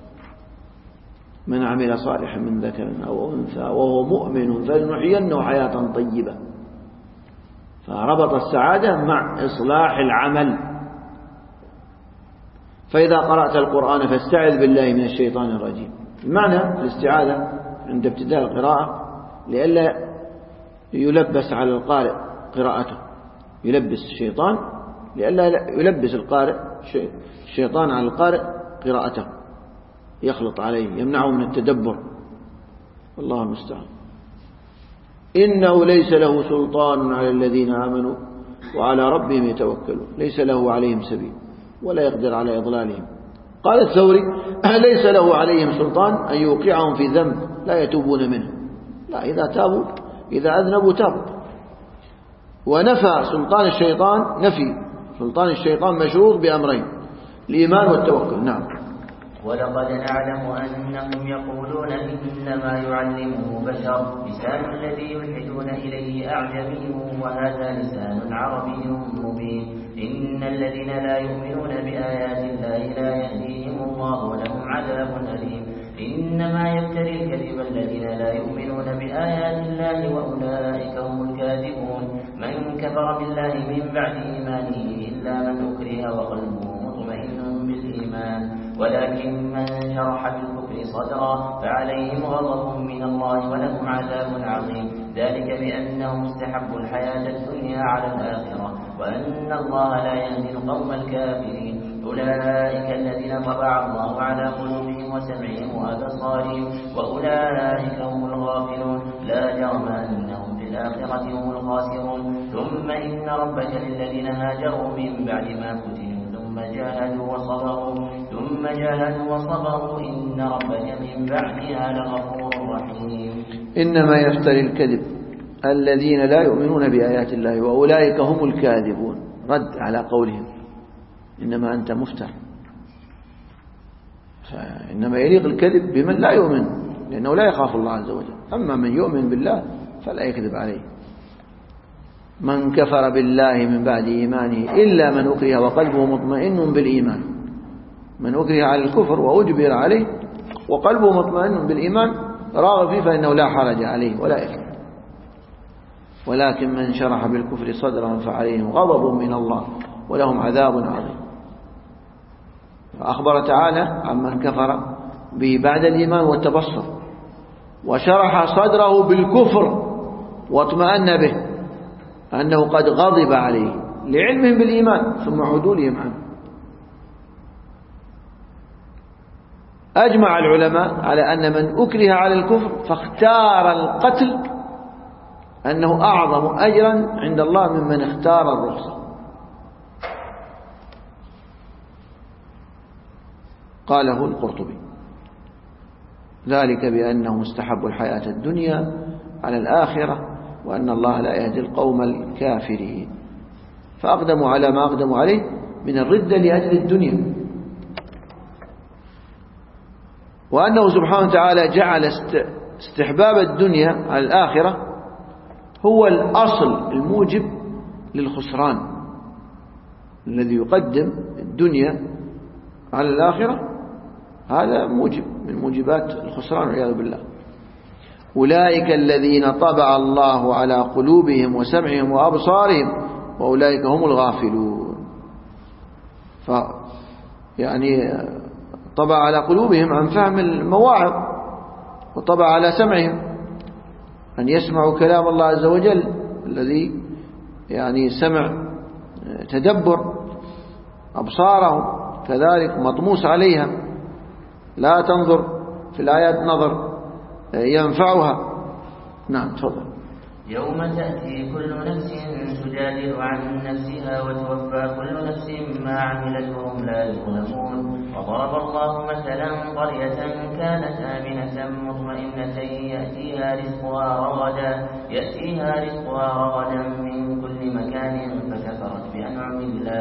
من عمل صالحا من ذكر أو أنثى وهو مؤمن فلنحيينه حياة طيبة. فربط السعادة مع إصلاح العمل. فإذا قرأت القرآن فاستعذ بالله من الشيطان الرجيم. المعنى الاستعاذة عند ابتداء القراءة لئلا يلبس على القارئ قراءته، يلبس الشيطان لئلا يلبس القارئ الشيطان على القارئ قراءته، يخلط عليه، يمنعه من التدبر. والله المستعان. إنه ليس له سلطان على الذين آمنوا وعلى ربهم يتوكلون، ليس له عليهم سبيل ولا يقدر على إضلالهم. قال الثوري ليس له عليهم سلطان أن يوقعهم في ذنب لا يتوبون منه. لا، إذا تابوا إذا أذنبوا تابوا. ونفى سلطان الشيطان، نفي سلطان الشيطان مشروط بأمرين: الإيمان والتوكل. نعم. ولقد نعلم أنهم يقولون إنما يعلمه بشر، لسان الذي يلحدون إليه أعجمي وهذا لسان عربي مبين. إن الذين لا يؤمنون بآيات الله لا يهديهم الله ولهم عذاب أليم. إنما يفتري الكذب الذين لا يؤمنون بآيات الله وأولئك هم الكاذبون. من كفر بالله من بعد إيمانه إلا من أكره وقلبه مطمئن بالإيمان، ولكن من شرح بالكفر صدرا فعليهم غضب من الله ولهم عذاب عظيم. ذلك بأنهم استحبوا الحياة الدنيا على الآخرة وأن الله لا يهدي القوم الكافرين. أولئك الذين طبع الله على قلوبهم وسمعهم وأبصارهم وأولئك هم الغافلون. لا جرم أنهم في الآخرة هم الخاسرون. ثم إن ربك للذين هاجروا من بعد ما فتنوا ثم جاهدوا وصبروا ثم جاهدوا وصبروا إن ربك من بعدها لغفور رحيم. إنما يفتري الكذب الذين لا يؤمنون بآيات الله وأولئك هم الكاذبون. رد على قولهم إنما أنت مفتر. فإنما يليق الكذب بمن لا يؤمن، لأنه لا يخاف الله عز وجل. أما من يؤمن بالله فلا يكذب عليه. من كفر بالله من بعد إيمانه إلا من أكره وقلبه مطمئن بالإيمان. من أكره على الكفر وأجبر عليه وقلبه مطمئن بالإيمان راغب فيه فإنه لا حرج عليه ولا إثم. ولكن من شرح بالكفر صدرا فعليهم غضب من الله ولهم عذاب عظيم. فأخبر تعالى عن من كفر به بعد الإيمان والتبصر وشرح صدره بالكفر واطمأن به أنه قد غضب عليه لعلمهم بالإيمان ثم عدولهم عنه. أجمع العلماء على أن من أكره على الكفر فاختار القتل أنه أعظم أجرا عند الله ممن اختار الرخصة. قاله القرطبي. ذلك بأنهم استحبوا الحياة الدنيا على الآخرة وأن الله لا يهدي القوم الكافرين. فأقدموا على ما أقدموا عليه من الردة لأجل الدنيا. وأنه سبحانه وتعالى جعل استحباب الدنيا على الآخرة هو الأصل الموجب للخسران. الذي يقدم الدنيا على الآخرة هذا موجب من موجبات الخسران والعياذ بالله. أولئك الذين طبع الله على قلوبهم وسمعهم وأبصارهم وأولئك هم الغافلون. ف يعني طبع على قلوبهم عن فهم المواعظ، وطبع على سمعهم أن يسمعوا كلام الله عز وجل الذي يعني سمع تدبر. أبصارهم كذلك مطموس عليها، لا تنظر في الآيات نظر ينفعها. نعم تفضل. يوم تأتي كل نفس تجادل عن نفسها وتوفى كل نفس ما عملت وهم لا يظلمون. وضرب الله مثلا قرية كانت آمنة مطمئنة يأتيها رزقها رغدا يأتيها رزقها رغدا من كل مكان فكفرت بأنعم الله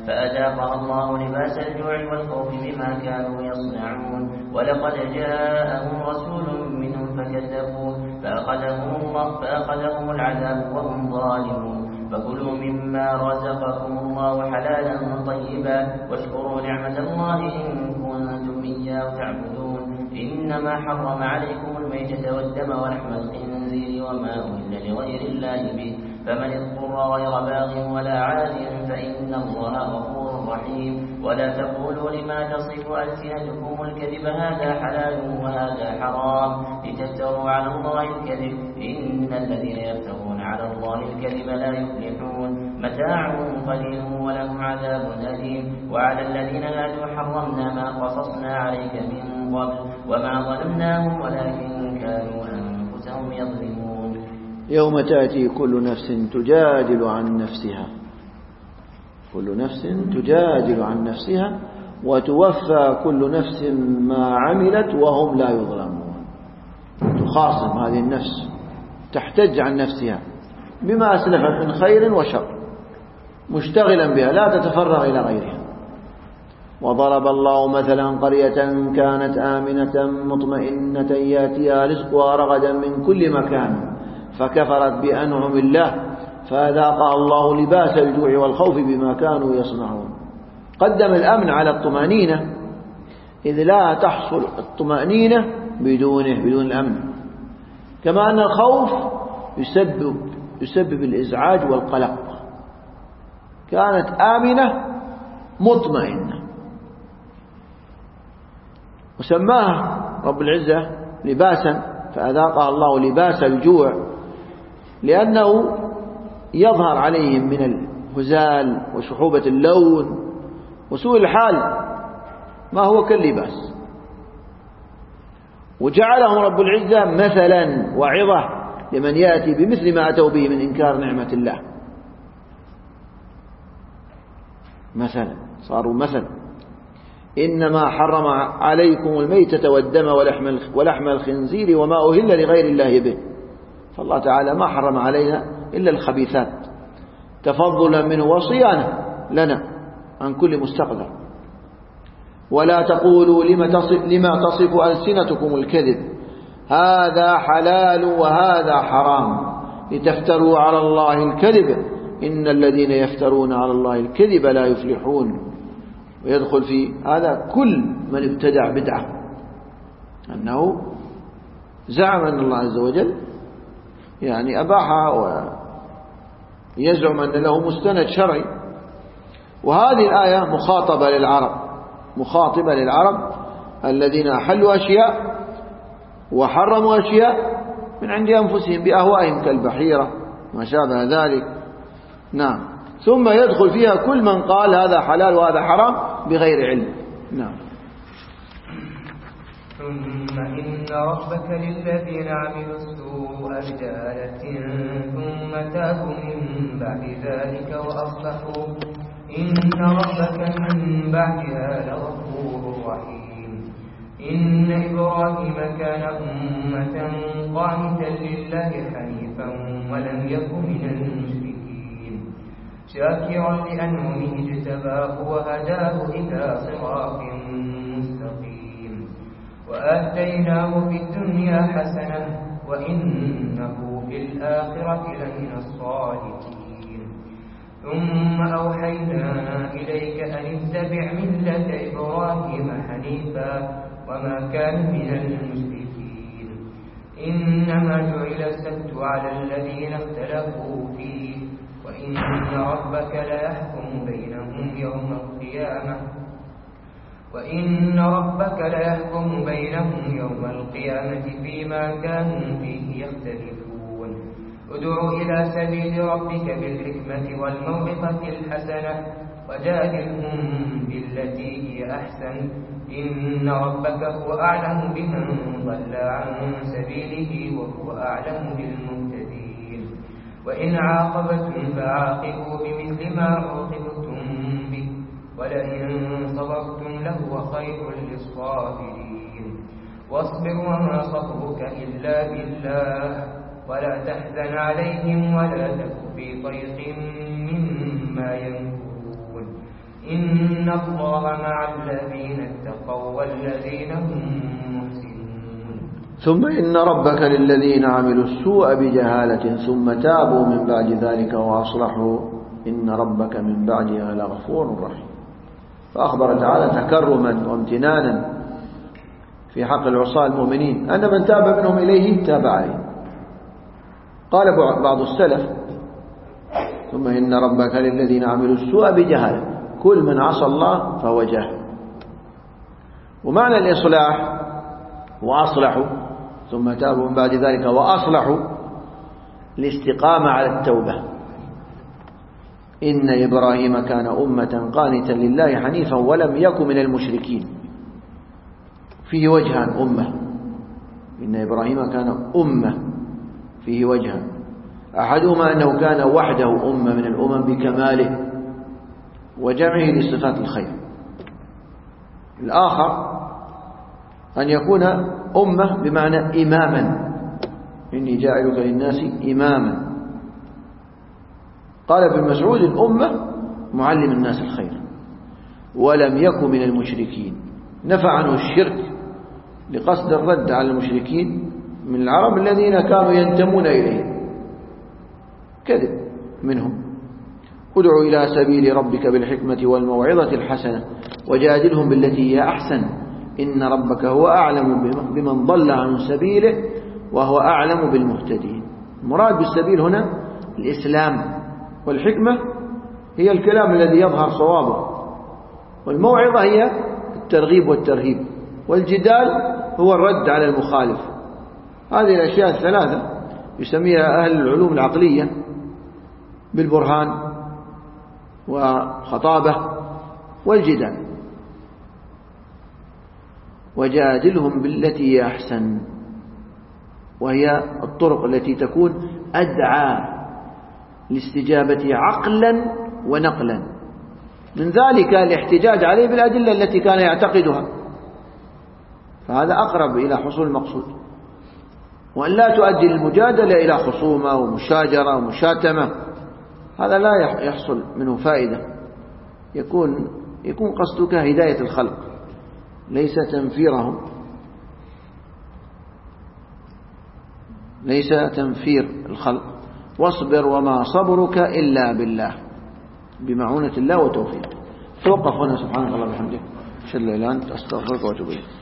فأذاقها الله لباس الجوع والخوف بما كانوا يصنعون ولقد جاءهم رسول منهم فكذبوه فأخذهم الله فأخذهم العذاب وهم ظالمون فكلوا مما رزقكم الله حلالا طيبا واشكروا نعمة الله إن كنتم إياه تعبدون إنما حرم عليكم الميتة والدم ولحم الخنزير وما أهل لغير الله به فمن اضطر غير باغ ولا عاد فإن الله غفور رحيم ولا تقولوا لما تصف ألسنتكم الكذب هذا حلال وهذا حرام لتفتروا على الله الكذب إن الذين يفترون على الله الكذب لا يفلحون متاع قليل ولهم عذاب أليم وعلى الذين هادوا حرمنا ما قصصنا عليك من قبل وما ظلمناهم ولكن كانوا أنفسهم يظلمون يوم تأتي كل نفس تجادل عن نفسها كل نفس تجادل عن نفسها وتوفى كل نفس ما عملت وهم لا يظلمون. تخاصم هذه النفس تحتج عن نفسها بما أسلفت من خير وشر مشتغلا بها لا تتفرغ إلى غيرها. وضرب الله مثلا قرية كانت آمنة مطمئنة ياتيها رزقها رغدا من كل مكان فكفرت بأنعم الله فأذاقها الله لباس الجوع والخوف بما كانوا يصنعون. قدم الأمن على الطمأنينة إذ لا تحصل الطمأنينة بدونه بدون الأمن كما أن الخوف يسبب, يسبب الإزعاج والقلق. كانت آمنة مطمئنة وسماها رب العزة لباسا فأذاقها الله لباس الجوع لأنه يظهر عليهم من الهزال وشحوبة اللون وسوء الحال ما هو كاللباس. وجعلهم رب العزة مثلا وعظة لمن يأتي بمثل ما أتوا به من إنكار نعمة الله. مثلا صاروا مثلا إنما حرم عليكم الميتة والدم ولحم ولحم الخنزير وما أهل لغير الله به. فالله تعالى ما حرم علينا إلا الخبيثات تفضلا منه وصيانة لنا عن كل مستقذر. ولا تقولوا لما تصف, لما تصف ألسنتكم الكذب هذا حلال وهذا حرام لتفتروا على الله الكذب إن الذين يفترون على الله الكذب لا يفلحون. ويدخل في هذا كل من ابتدع بدعة أنه زعم أن الله عز وجل يعني أباحها ويزعم أن له مستند شرعي. وهذه الآية مخاطبة للعرب مخاطبة للعرب الذين أحلوا أشياء وحرموا أشياء من عند أنفسهم بأهوائهم كالبحيرة ما شابه ذلك. نعم. ثم يدخل فيها كل من قال هذا حلال وهذا حرام بغير علم. نعم. ثم إن ربك للذين عملوا السوء بجهالة ثم تابوا من بعد ذلك وأصلحوا إن ربك من بعدها لغفور رحيم. إن إبراهيم كان أمة قانتا لله حنيفا ولم يكن من المشركين شاكرا لأنعمه اجتباه وهداه إلى صراط مستقيم وآتيناه في الدنيا حسنة وإنه في الآخرة لمن الصالحين. ثم أوحينا إليك أن اتبع ملة إبراهيم حنيفا وما كان من المشركين. إنما جعل السبت على الذين اختلفوا فيه وإن ربك ليحكم بينهم يوم القيامة وإن ربك ليحكم بينهم يوم القيامة فيما كانوا فيه يختلفون. ادع إلى سبيل ربك بالحكمة والموعظة الحسنة وجادلهم بالتي هي أحسن إن ربك هو أعلم بمن ضل عن سبيله وهو أعلم بالمهتدين. وإن عاقبتم فعاقبوا بمثل ما عوقبتم به ولئن صبرتم لهو خير للصابرين. واصبر وما صبرك إلا بالله ولا تحزن عليهم ولا تك في ضيق مما يمكرون. إن الله مع الذين اتقوا والذين هم محسنون. ثم إن ربك للذين عملوا السوء بجهالة ثم تابوا من بعد ذلك وأصلحوا إن ربك من بعدها لغفور رحيم. فأخبر تعالى تكرما وامتنانا في حق العصاة المؤمنين أن من تاب منهم إليه تاب عليه. قال بعض السلف ثم إن ربك للذين عملوا السوء بجهالة، كل من عصى الله فهو جاهل. ومعنى الإصلاح وأصلحوا ثم تابوا من بعد ذلك وأصلحوا الاستقامة على التوبة. إن إبراهيم كان أمة قانتا لله حنيفا ولم يكن من المشركين. فيه وجهان أمة، إن إبراهيم كان أمة فيه وجهان، أحدهما أنه كان وحده أمة من الأمم بكماله وجمعه لصفات الخير، الآخر أن يكون أمة بمعنى إماما، إني جاعلك للناس إماما. قال ابن مسعود الأمة معلم الناس الخير ولم يكن من المشركين، نفى عنه الشرك لقصد الرد على المشركين من العرب الذين كانوا ينتمون إليه، كذب منهم. ادع إلى سبيل ربك بالحكمة والموعظة الحسنة وجادلهم بالتي هي أحسن إن ربك هو أعلم بمن ضل عن سبيله وهو أعلم بالمهتدين. المراد بالسبيل هنا الإسلام، والحكمة هي الكلام الذي يظهر صوابه، والموعظة هي الترغيب والترهيب، والجدال هو الرد على المخالف. هذه الأشياء الثلاثة يسميها أهل العلوم العقلية بالبرهان وخطابة والجدال. وجادلهم بالتي هي أحسن، وهي الطرق التي تكون أدعى لاستجابة عقلا ونقلا، من ذلك الاحتجاج عليه بالأدلة التي كان يعتقدها، فهذا أقرب إلى حصول المقصود، وأن لا تؤدي المجادلة إلى خصومة ومشاجرة ومشاتمة، هذا لا يحصل منه فائدة. يكون يكون قصدك هداية الخلق ليس تنفيرهم، ليس تنفير الخلق. واصبر وما صبرك إلا بالله، بمعونة الله وتوفيقه. توقف هنا. سبحانك اللهم وبحمدك، أشهد أن لا إله إلا أنت، أستغفرك وأتوب إليك.